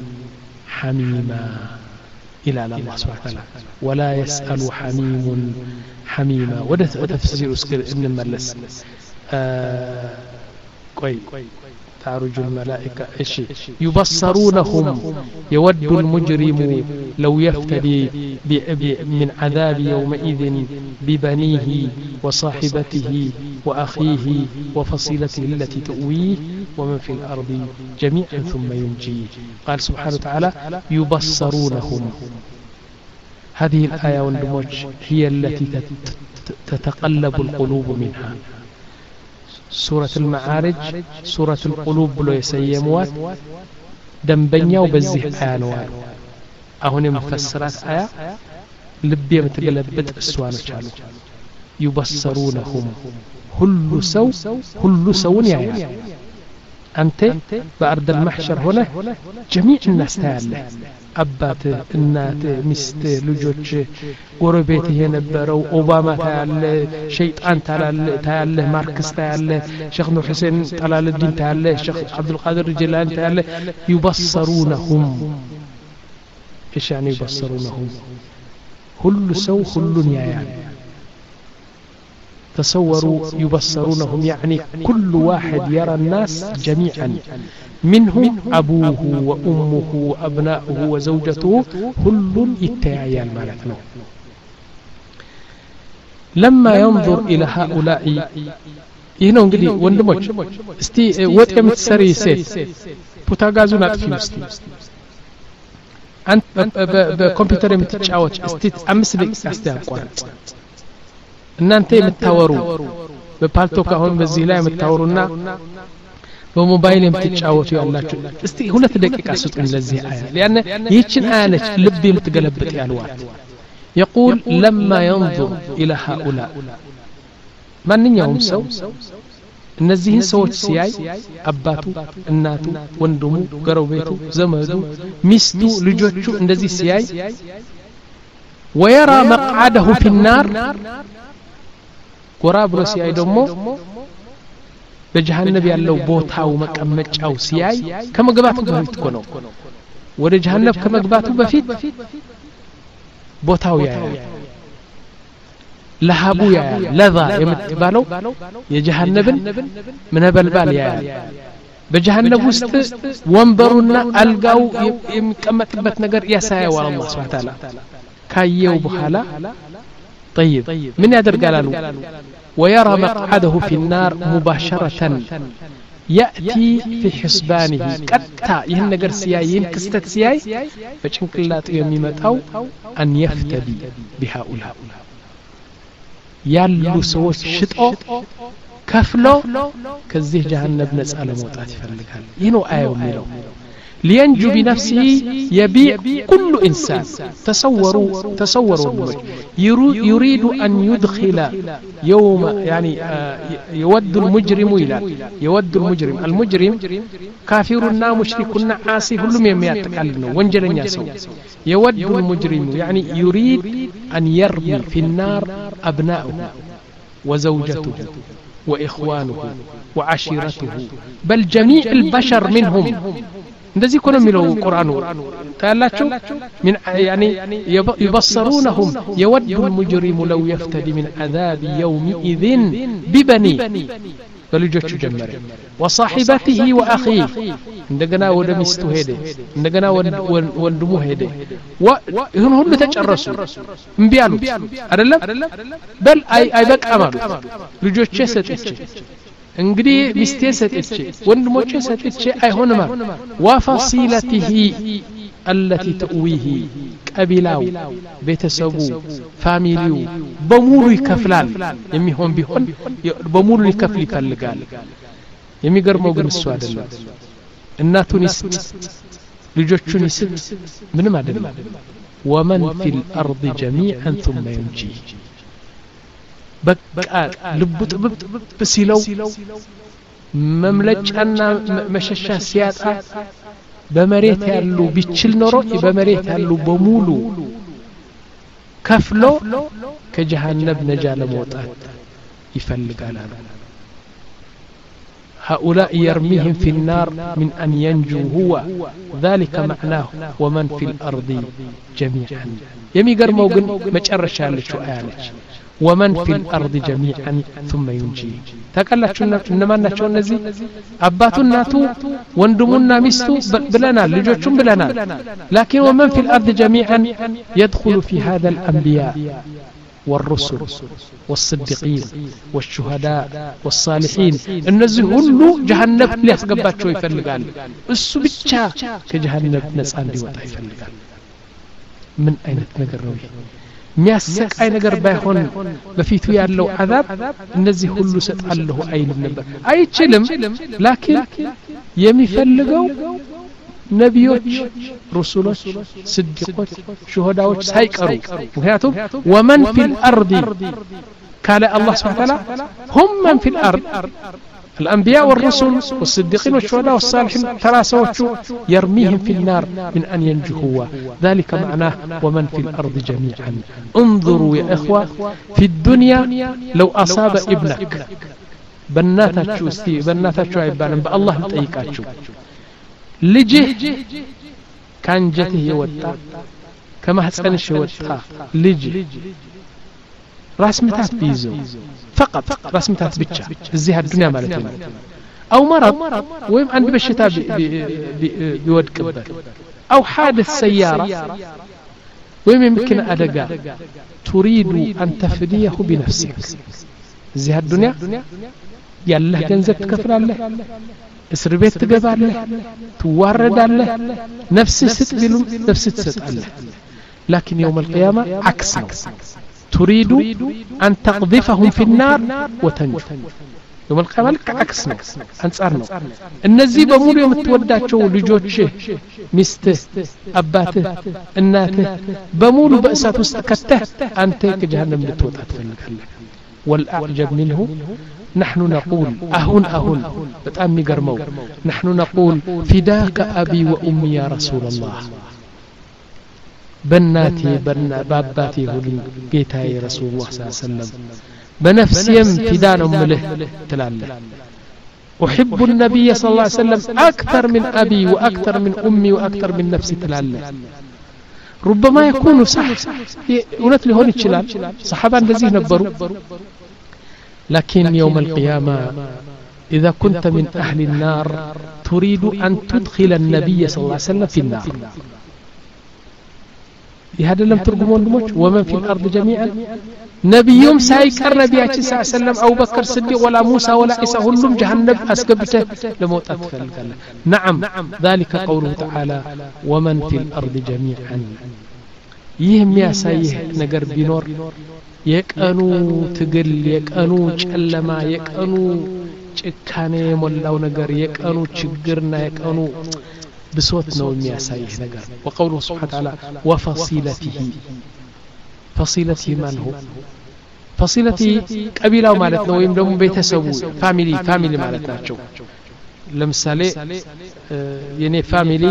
حميما إلى الله سبحانه وتعالى ولا يسأل حميم حميما ودت تفسير اسكر ابن الملس آه كوي تعرج الملائكة إشي يبصرونهم يود المجرم لو يفتدي من عذاب يومئذ ببنيه وصاحبته وأخيه وفصيلته التي تؤويه ومن في الأرض جميعا ثم ينجيه قال سبحانه وتعالى يبصرونهم هذه الآية والدموج هي التي تتقلب القلوب منها سورة المعارج سورة القلوب بلو يسيموات دنبنيا وبزيه آيانوال أهون مفسرات آية لبيا متقلبت السوانة شالو يبصرونهم كل سو كل سون يعني أنت بأرض المحشر هنا جميع الناس تعالى أبات النات مست لجوج قربيته ينبروا أوباما تعالى شيطان تعالى تعالى ماركس تعالى شيخ نور حسين تعالى الدين تعالى شيخ عبد القادر الجيلاني تعالى يبصرونهم إيش يعني يبصرونهم كل سو كل يعني تصوروا يبصرونهم يعني كل واحد يرى الناس جميعا منهم أبوه وأمه وأبناؤه وزوجته كل يتعيان مالتنا لما ينظر إلى هؤلاء هنا نقول وندمج استي وات يمتسري سيت بوتاغازو ناتفي مستي አንተ በኮምፒውተር የምትጫወት እስቲ አምስት ደቂቃ አስተያቋርጥ እናንተ የምታወሩ በፓልቶክ አሁን በዚህ ላይ የምታወሩና በሞባይል የምትጫወቱ ያላችሁ እስቲ ሁለት ደቂቃ ስጡን ለዚህ አያ ለያን ይህችን አያ ነች ልብ የምትገለብጥ ያልዋት يقول لما ينظر الى هؤلاء ማንኛውም ሰው እነዚህን ሰዎች ሲያይ አባቱ እናቱ ወንድሙ ጎረቤቱ ዘመዱ ሚስቱ ልጆቹ እንደዚህ ሲያይ ويرى مقعده في النار ጎራ ብሎ ሲያይ ደግሞ በጀሃነም ያለው ቦታው መቀመጫው ሲያይ ከመግባቱ በፊት እኮ ነው ወደ ጀሃነም ከመግባቱ በፊት ቦታው ያያል ለሃቡ ያያል ለዛ የምትባለው የጀሃነምን ምነበልባል ያያል በጀሃነም ውስጥ ወንበሩና አልጋው የሚቀመጥበት ነገር ያሳያል አላህ Subhanahu Wa Ta'ala ካየው በኋላ طيب من يدرجال ويرى مقعده في النار مباشرة يأتي في حسبانه قطع ይህን ነገር ሲያይ ይህን ክስተት ሲያይ በጭንቅላቱ የሚመጣው أن يفتدي بهؤلاء ያሉ ሰዎች ሽጦ ከፍሎ ከዚህ ጀሃነም ነፃ ለመውጣት ይፈልጋል ይህ ነው አያው የሚለው لينجو بنفسه يبيع كل إنسان تصوروا تصوروا يريد أن يدخل يوم يعني يود المجرم إلى يود المجرم المجرم كافرنا مشركنا عاصي كلهم يمياتك علينا وانجلن ياسو يود المجرم يعني يريد أن يرمي في النار أبناؤه وزوجته وإخوانه وعشيرته بل جميع البشر منهم እንደዚህ እኮ ነው የሚለው ቁርአኑ ታያላችሁ من يعني يبصرونهم يود المجرم لو يفتدي من عذاب يومئذ ببني በልጆቹ ጀመረ وصاحبته واخيه እንደገና ወደ ሚስቱ ሄደ እንደገና ወንድሙ ሄደ ይሁን ሁሉ ተጨረሱ እምቢ አሉት አይደለም በል አይ አይበቃም አሉት ልጆቼ ሰጥቼ እንግዲህ ሚስቴ ሰጥቼ ወንድሞቼ ሰጥቼ አይሆንም ወፋሲለቲሂ التي تؤويه ቀቢላው ቤተሰቡ ፋሚሊው በሙሉ ይከፍላል የሚሆን ቢሆን በሙሉ ይከፍል ይፈልጋል የሚገርመው ግን እሱ አይደለም እናቱን ይስጥ ልጆቹን ይስጥ ምንም አይደለም ومن في الارض جميعا ثم ينجي በቃ ልቡ ጥብብ ሲለው መምለጫና መሸሻ ሲያጣ በመሬት ያሉ ቢችል ኖሮ በመሬት ያሉ በሙሉ ከፍሎ ከጀሃነም ነጃ ለመውጣት ይፈልጋል هؤلاء يرميهم في النار من أن ينجو هو ذلك معناه ومن في الأرض جميعا يمي قرمو قن مجرشا لشو آلش ومن في الأرض جميعا ثم ينجي تقلتشنا إنما نحن نزي أباتنا ناتو وندمنا مستو بلنا لجوتشم بلنا لكن ومن في الأرض جميعا يدخل في هذا الأنبياء والرسل والصديقين والشهداء والصالحين النزي هلو جهنم ليسقبات شو يفلقال السبتشا كجهنم نسأل دي وطا يفلقال من أين تنقروي የሚያሰቃይ ነገር ባይሆን በፊቱ ያለው አዛብ እነዚህ ሁሉ ሰጣለሁ አይልም ነበር አይችልም ላኪን የሚፈልገው ነቢዮች ሩሱሎች ስዲቆች ሹሃዳዎች ሳይቀሩ ምክንያቱም ወመን ፊል አርዲ ካለ አላህ Subhanahu Wa Ta'ala هم من في الارض الأنبياء والرسل والصديقين والشهداء والصالحين تراسوچو يرميهم في النار من أن ينجو هو ذلك معناه ومن في الأرض جميعا انظروا يا إخوة في الدنيا لو أصاب ابنك بناتاتشو استي بناتاتشو عبانا بالله نتأيكاتشو لجه كان جته يوتا كما حسنش يوتا لجه راس متات بيزو فقط راس متات بيتشا زي هالدنيا مالتنا او مرض ويم عند بشتا بيودكبت او حادث سيارة ويم يمكن أدقى تريد أن تفديه بنفسك زي هالدنيا يالله جنزب تكفر الله እስር ቤት ትገባለህ ትዋረዳለህ ነፍስህ ስትቢሉ ነፍስህ ትሰጣለህ لكن يوم القيامة عكس تريد أن تقذفهم في النار وتنجو يوم القيامة لك عكس أنصار نو النزي بمول يوم توداتشو لجوتشه ميسته أباته الناته بمول بأسات استكته أنت كجهنم لتوضع تفلق والأعجب منه نحن نقول أهون أهون بتأمي قرمو نحن نقول فداك أبي وأمي يا رسول الله بناتي بنا باباتي هولي قيتاي رسول الله صلى الله عليه وسلم بنفسيم فدان أمله تلاله أحب النبي صلى الله عليه وسلم أكثر من أبي وأكثر من أمي وأكثر من نفسي تلاله ربما يكون صح ونت لي هون الشلال صحابة الذين نبروا لكن يوم القيامة إذا كنت من أهل النار تريد أن تدخل النبي صلى الله عليه وسلم في النار هذا لم ترجمون دموش ومن في الأرض جميعا نبيهم سايكر نبياتي صلى الله عليه وسلم أو بكر صديق ولا موسى ولا عيسى كلهم جهنم أسكبته لموت أطفال نعم ذلك قوله تعالى ومن في الأرض جميعا يهم يا سايه نجر بنور يكأنو تقل يكأنو جلما يكأنو ጭካኔ ሞላው ነገር የቀኑ ችግርና የቀኑ بصوت نو የሚያሳይህ ነገር وقوله سبحانه وتعالى وفصيلته فصيلته من هو فصيلته قبيلاው ማለት ነው ወይም ደግሞ ቤተሰቡ ፋሚሊ ፋሚሊ ማለት ናቸው ለምሳሌ የኔ ፋሚሊ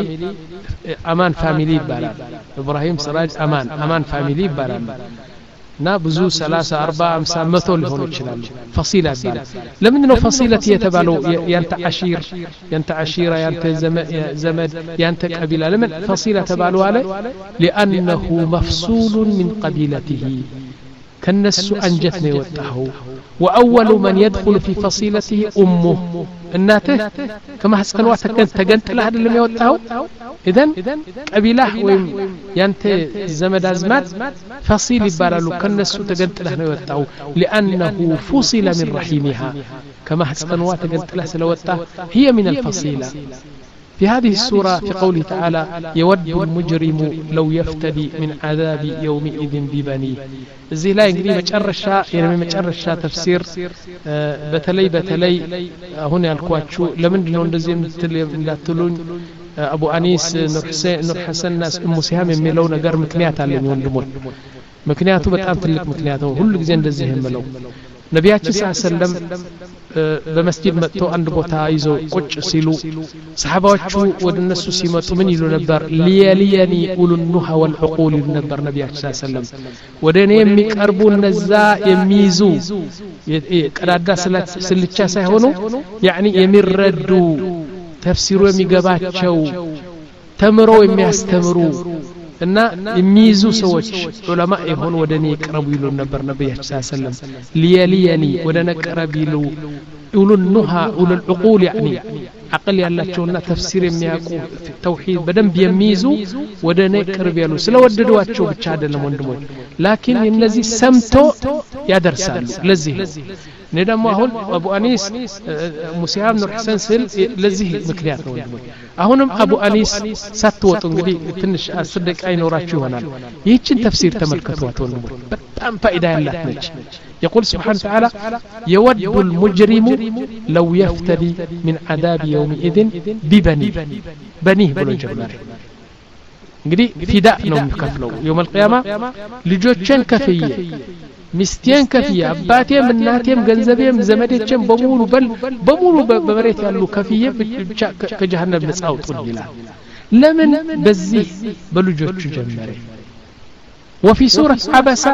አማን ፋሚሊ ይባላል ኢብራሂም ስራጅ አማን አማን ፋሚሊ ይባላል نا بزو ثلاثة أربعة أمسا مثل هون يشلال فصيلة يبالا لمن إنه فصيلة يتبالو ينت عشير ينت عشيرة ينت زمد ينت قبيلة لمن فصيلة تبالو عليه لأنه مفصول من قبيلته كالنس أنجتني واتحه وأول من يدخل في فصيلته أمه الناته كما حسكن وقتك تقنت لهذا اللي يوتحه إذن قبيلة ينت زمد أزمات فصيل يبالو كالنس تقنت لهذا يوتحه لأنه فصل من رحيمها كما حسكن وقتك تقنت لهذا هي من الفصيلة في هذه السورة في قوله تعالى يود المجرم لو يفتدي من عذاب يومئذ ببنيه زي لا ينقدي مجرشا يعني مجرشا تفسير بتلي بتلي هنا الكواتشو لمن لون دزيم لا تلون أبو أنيس نور حسين نور حسن ناس أم سهام ملو نجار مكنيات على اليوم دمون مكنياته بتأمل لك مكنياته كل جزين دزيهم ملو نبياتي صلى الله عليه وسلم بمسجد متو عند بوتا يزو قج سيلو صحاباتشو ود الناس سيمتو من يلو نبر ليليني اولو النهى والعقول نبر نبياتي صلى الله عليه وسلم ودني يميقربو النزا يميزو قرادا سلچا سايهونو يعني يميردو تفسيرو يميغباچو تمرو يمياستمرو እና የሚይዙ ሰዎች ዑለማ ይሆን ወደኔ ይቀርቡ ይሉ ነበር ነብያችን ሰለላሁ ዐለይሂ ወሰለም ሊየሊየኒ ወደነ ቀረብ ይሉ ኡሉ النهى ኡሉ العقول يعني عقل ያላቸውና ተፍሲር የሚያውቁ ተውሂድ በደንብ የሚይዙ ወደኔ ቀርብ ያሉ ስለወደዷቸው ብቻ አይደለም ወንድሞች ላኪን እነዚህ ሰምቶ ያደርሳሉ ለዚህ ندم አሁን አቡ አኒስ ሙሲሃብ ኑር ሐሰን ስል ለዚህ ምክንያት ነው ወንድሞች አሁንም አቡ አኒስ ሳትወጡ እንግዲህ ትንሽ አስር ደቂቃ ይኖራችሁ ይሆናል ይህችን ተፍሲር ተመልከቷት ወንድሞች በጣም ፋይዳ ያላት ነች يقول سبحانه وتعالى يود المجرم لو يفتدي من عذاب يومئذ ببنيه بنيه بلو جمال እንግዲህ ፊዳ ነው የሚከፍለው يوم القيامه ልጆችን ከፍዬ ሚስቴን ከፍዬ አባቴም እናቴም ገንዘቤም ዘመዴቼም በሙሉ በል በሙሉ በመሬት ያሉ ከፍዬ ብቻ ከጀሃነም ነፃ አውጡኝ ይላል ለምን በዚህ በልጆቹ ጀመረ وفي سورة عبسة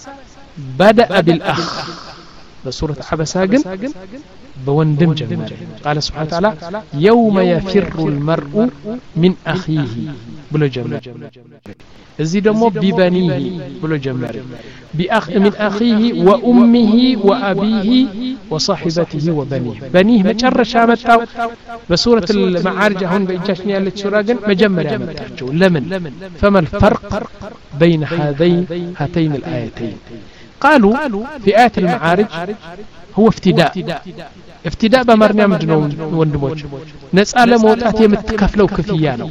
بدأ بالأخ بسورة عبسة جن بوندم جمال قال سبحانه وتعالى يوم يفر المرء من أخيه بلو جمال الزي دمو ببنيه بلو جمال بأخ من أخيه وأمه وأبيه وصاحبته وبنيه بنيه مجر شامتاو بسورة المعارج هون بإنجاشني اللي تسوراجن مجمل عمتاجو لمن فما الفرق بين هذين هاتين الآيتين قالوا في آية المعارج هو افتداء افتداء بمرنيا ምንድነው ወንድሞች ነፃ ለመውጣት የምትከፍለው ክፍያ ነው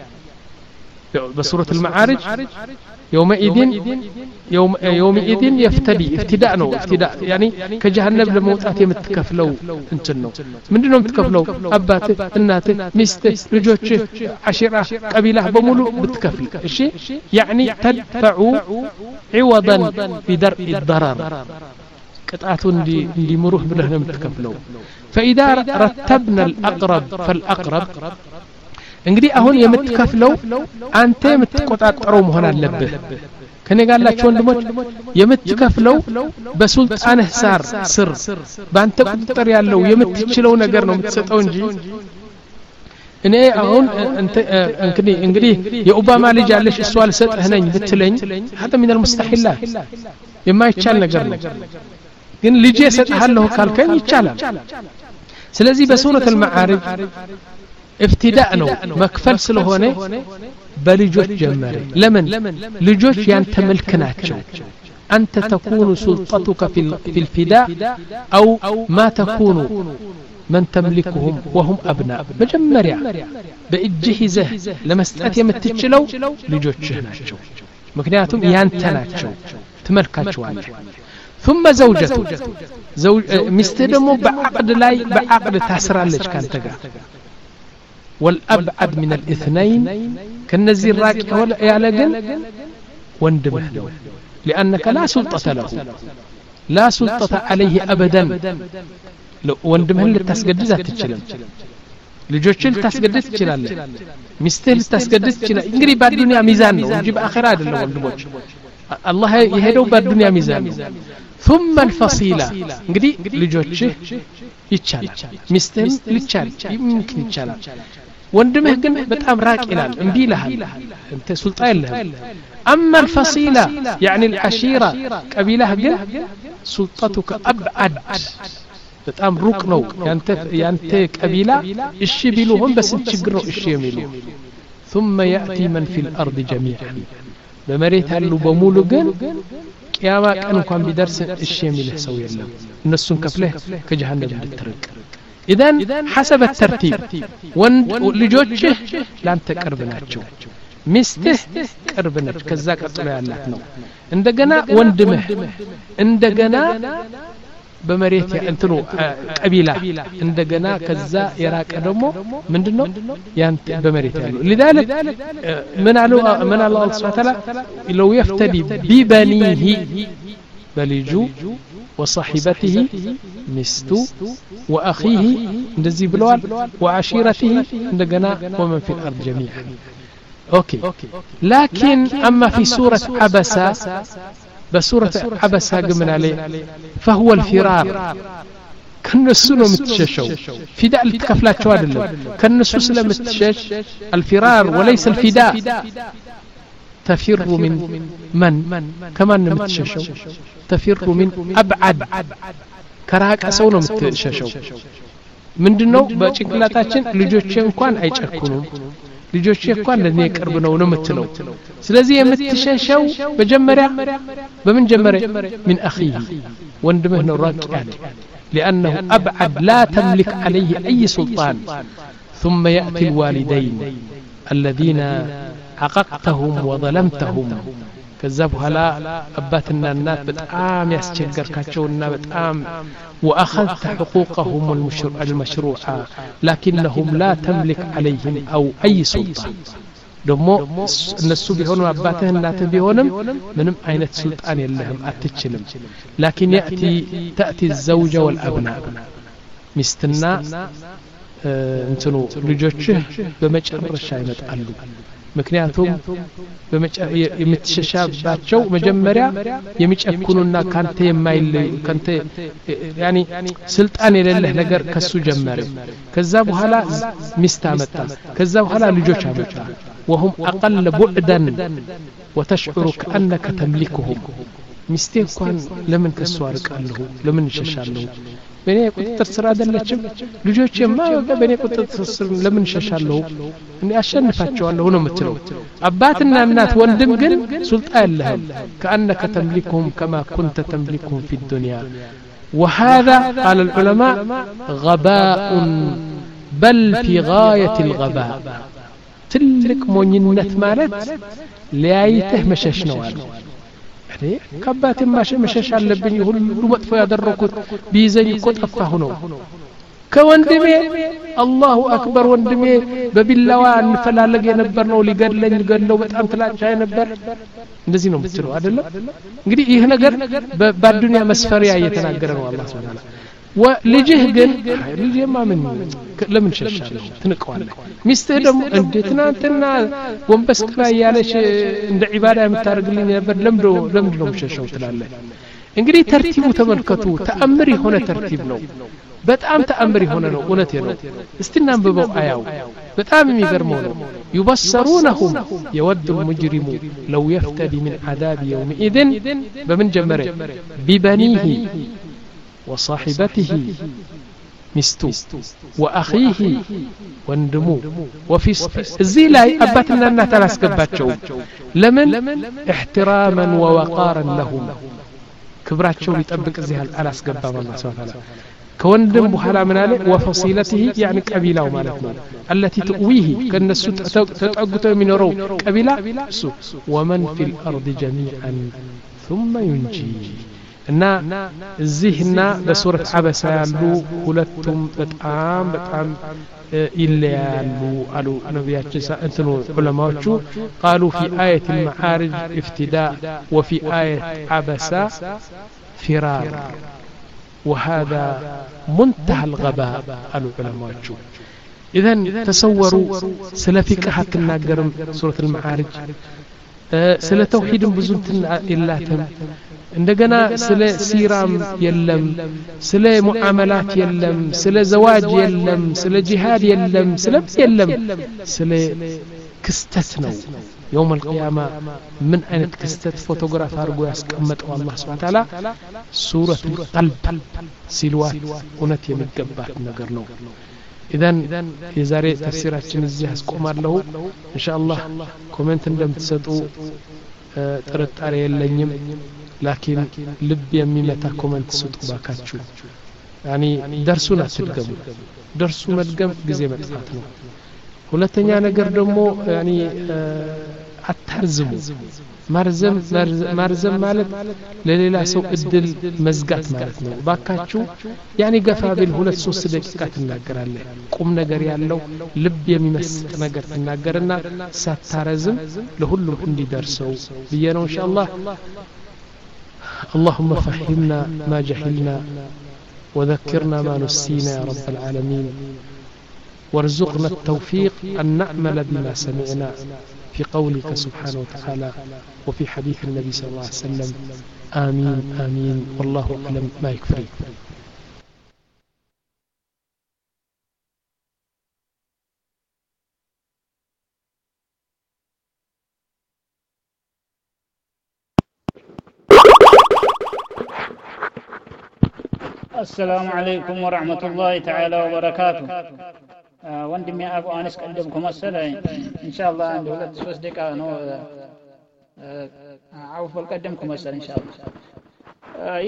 بسورة المعارج يومئذ يوم يومئذ يفتدي افتداء ነው افتداء يعني كجهنم ለመውጣት የምትከፍለው እንትን ነው ምንድነው የምትከፍለው አባትህ እናትህ ሚስትህ ልጆችህ አሽራ ቀቢላህ በሙሉ ብትከፍል እሺ يعني تدفع عوضا بدرء الضرر ቅጣቱ እንዲምሩህ ብለህ ነው የምትከፍለው فإذا رتبنا الأقرب فالأقرب እንግዲህ አሁን የምትከፍለው አንተ የምትቆጣጣረው መሆን አለበት ከኔ ጋር ያላችሁ ወንድሞች የምትከፍለው በሱልጣንህ ሳር ስር ባንተ ቁጥጥር ያለው የምትችለው ነገር ነው የምትሰጠው እንጂ እኔ አሁን እንግዲህ እንግዲህ የኦባማ ልጅ አለሽ እሷ አልሰጥህ ነኝ ብትለኝ هذا من المستحيلات የማይቻል ነገር ነው ግን ልጄ ሰጥሃለሁ ካልከኝ ይቻላል ስለዚህ በሱረቱ المعارج افتداء ነው መክፈል ስለሆነ በልጆች ጀመረ ለምን ልጆች ያንተ መልክ ናቸው አንተ تكون سلطتك في في الفداء او ما تكون من تملكهم وهم ابناء መጀመሪያ በእጅህ ይዘህ ለመስጠት የምትችለው ልጆችህ ናቸው ምክንያቱም ያንተ ናቸው ትመልካቸዋለህ ثم زوجته زوج ሚስትህ ደግሞ በአቅድ ላይ በአቅድ ታስራለች ካንተ ጋር والأبعد من الاثنين كالنزي الراكع يا لجن واندمه لأنك لا سلطة له لا سلطة عليه أبدا واندمه اللي تسجدز تتشلم لجوشل تسجدز تشلال مستهل تسجدز تشلال انجري بعد الدنيا ميزان ونجيب آخر هذا اللي واندموش الله يهدو بعد الدنيا ميزان ثم الفصيلة انجري لجوشه يتشال مستهل يتشال يمكن يتشال ወንድምህ ግን በጣም ራቅ ይላል እንቢ ይልሃል እንተ ሱልጣን የለህም اما الفصيله يعني العشيره ቀቢላህ ግን سلطتك ابعد በጣም ሩቅ ነው ያንተ ያንተ ቀቢላ እሺ ቢሉህም በስንት ችግር ነው እሺ የሚሉ ثم ياتي من في الارض جميعا በመሬት ያሉ በሙሉ ግን ቂያማ ቀን እንኳን ቢደርስ እሺ የሚልህ ሰው የለም እነሱን ከፍለህ ከጀሃነም እንድትርቅ إذن حسب الترتيب ولجوجه لان تقرب ناتشو ሚስትህ ቅርብ ነች ከዛ ቀጥሎ ያላት ነው እንደገና ወንድምህ እንደገና በመሬት እንትኑ ቀቢላ እንደገና ከዛ የራቀ ደግሞ ምንድነው ያንተ በመሬት ያለው لذلك من قالوا من الله سبحانه وتعالى لو يفتدي ببنيه بلجو وصاحبته مستو واخيه እንደዚህ ብለዋል وعشيرته እንደገና ومن في الارض جميعا اوكي لكن اما في سوره عبسة بسوره عبسة قمنا عليه فهو الفرار كنسو ነው የምትሸሸው ፊዳል ተከፍላቸው አይደለም ከነሱ ስለምትሸሽ الفرار وليس الفداء تفر من من كمان የምትሸሸው تفر من ابعد ከራቀ ሰው ነው የምትሸሸው ምንድነው በጭንቅላታችን ልጆቼ እንኳን አይጨክኑም ልጆቼ እንኳን ለኔ ቅርብ ነው ነው የምትለው ስለዚህ የምትሸሸው በመጀመሪያ በመጀመሪያ من اخيه ወንድምህ ነው ራቅ ያለ لانه ابعد لا تملك عليه اي سلطان ثم ياتي الوالدين الذين عققتهم وظلمتهم كذا بحالا اباتنا الناس بتام يسجركاچونا بتام واخذت حقوقهم المشروعه لكنهم لا تملك عليهم او اي سلطان ደሞ እነሱ ቢሆኑ አባትህ እናትህ ቢሆንም ምንም አይነት ስልጣን የለህም አትችልም لكن ياتي تاتي الزوجه والابناء ሚስትና እንትኑ ልጆችህ በመጨረሻ ይመጣሉ ምክንያቱም የምትሸሻባቸው መጀመሪያ የሚጨኩኑና ካንተ የማይለዩ ካንተ ያኒ ስልጣን የሌለህ ነገር ከሱ ጀመረ ከዛ በኋላ ሚስት አመጣ ከዛ በኋላ ልጆች አመጣ وهم اقل بعدا وتشعر كانك تملكهم ሚስቴ እንኳን ለምን ከሱ አርቃለሁ ለምን ይሸሻለሁ በኔ ቁጥጥር ስር አይደለችም ልጆቼማ በኔ ቁጥጥር ስር ለምን ይሸሻለሁ እኔ አሸንፋቸዋለሁ ነው የምትለው አባትና እናት ወንድም ግን ስልጣን የለህም كانك تملكهم كما كنت تملكهم في الدنيا وهذا قال العلماء غباء بل في غاية الغباء تلك مونينت مالت ليايته مشش نوال يعني كبات ماشي مشش አለብኝ ሁሉ መጥፎ ያደረኩት ቢይዘኝ እኮ ጠፋሁ ነው ከወንድሜ አላሁ አክበር ወንድሜ በቢላዋ እንፈላለግ የነበር ነው ሊገድለኝ ገድለው በጣም ትላቻ የነበር እንደዚህ ነው የምትለው አይደለም እንግዲህ ይሄ ነገር በአዱንያ መስፈሪያ እየተናገረ ነው አላህ Subhanahu ወልጅህ ግን ልጅማ ምን ለምን ሸሻለሁ ትንቀዋለህ ሚስትህ ደግሞ እንዴት ናንተና ወንበስ ቀራ ያለሽ እንደ ዒባዳ የምታርግልኝ ነበር ለምዶ ለምዶ ነው ሸሻው ትላለህ እንግዲህ ተርቲቡ ተመልከቱ ተአምር የሆነ ተርቲብ ነው በጣም ተአምር የሆነ ነው እውነት ነው እስቲ እናንብበው አያው በጣም የሚገርመው ነው يبصرونهم يود المجرم لو يفتدي من عذاب يومئذ بمن جمره ببنيه وصاحبته مستو وأخيه وندمو وفي الزي لا أباتنا أنها تلاسكباتشو لمن احتراما ووقارا لهم كبراتشو يتأبك زي هالألاسكبا الله سبحانه وتعالى كوندم بحالا من عليه وفصيلته يعني قبيلة ومالتنا التي تؤويه كان السوء تتعقده من رو قبيلة سوء ومن في الأرض جميعا ثم ينجي እና እዚህና በሱረት አበሳ ያሉ ሁለቱም በጣም በጣም ይለያሉ አሉ ነብያችን እንትኑ ዑለማዎቹ قالوا في آية المعارج افتداء وفي آية عبسة فرار وهذا منتهى الغباء قالوا علماء إذن تصوروا سلفك حتى الناقرم سورة المعارج ስለ ተውሂድም ብዙ ኢላተም እንደገና ስለ ሲራም የለም ስለ ሙዓመላት የለም ስለ ዘዋጅ የለም ስለ ጂሃድ የለም ስለ የለም ስለ ክስተት ነው يوم القيامة من أين كستت فوتوغراف أرجو يسكمت الله سبحانه وتعالى سورة القلب سلوات ونتي من جبات نجرنو إذن يزاري تفسيرات شنزيه سكوم له إن شاء الله كومنت ندم تسدو ترت عليه اللنيم لكن لب يمي متى كومنت تسدو باكاتشو يعني درسونا تلقمو درسو مدقم جزي مدفاتنا ሁለተኛ ነገር ደግሞ ያኒ አታርዝሙ ማርዘም ማርዘም ማለት ለሌላ ሰው እድል መዝጋት ማለት ነው ባካችሁ ያኒ ገፋ ቢል ሁለት ሶስት ደቂቃ ትናገራለህ ቁም ነገር ያለው ልብ የሚመስጥ ነገር ትናገርና ሳታረዝም ለሁሉም እንዲደርሰው በየነው ኢንሻአላህ اللهم فهمنا ما جهلنا وذكرنا ما نسينا يا رب العالمين وارزقنا التوفيق أن نعمل بما سمعنا في قولك سبحانه وتعالى وفي حديث النبي صلى الله عليه وسلم آمين آمين والله أعلم ما يكفي السلام عليكم ورحمة الله تعالى وبركاته وندمي أبو أنس قدمكم السلام إن شاء الله عند ولد سوس دقيقة نو عوف قدمكم السلام إن شاء الله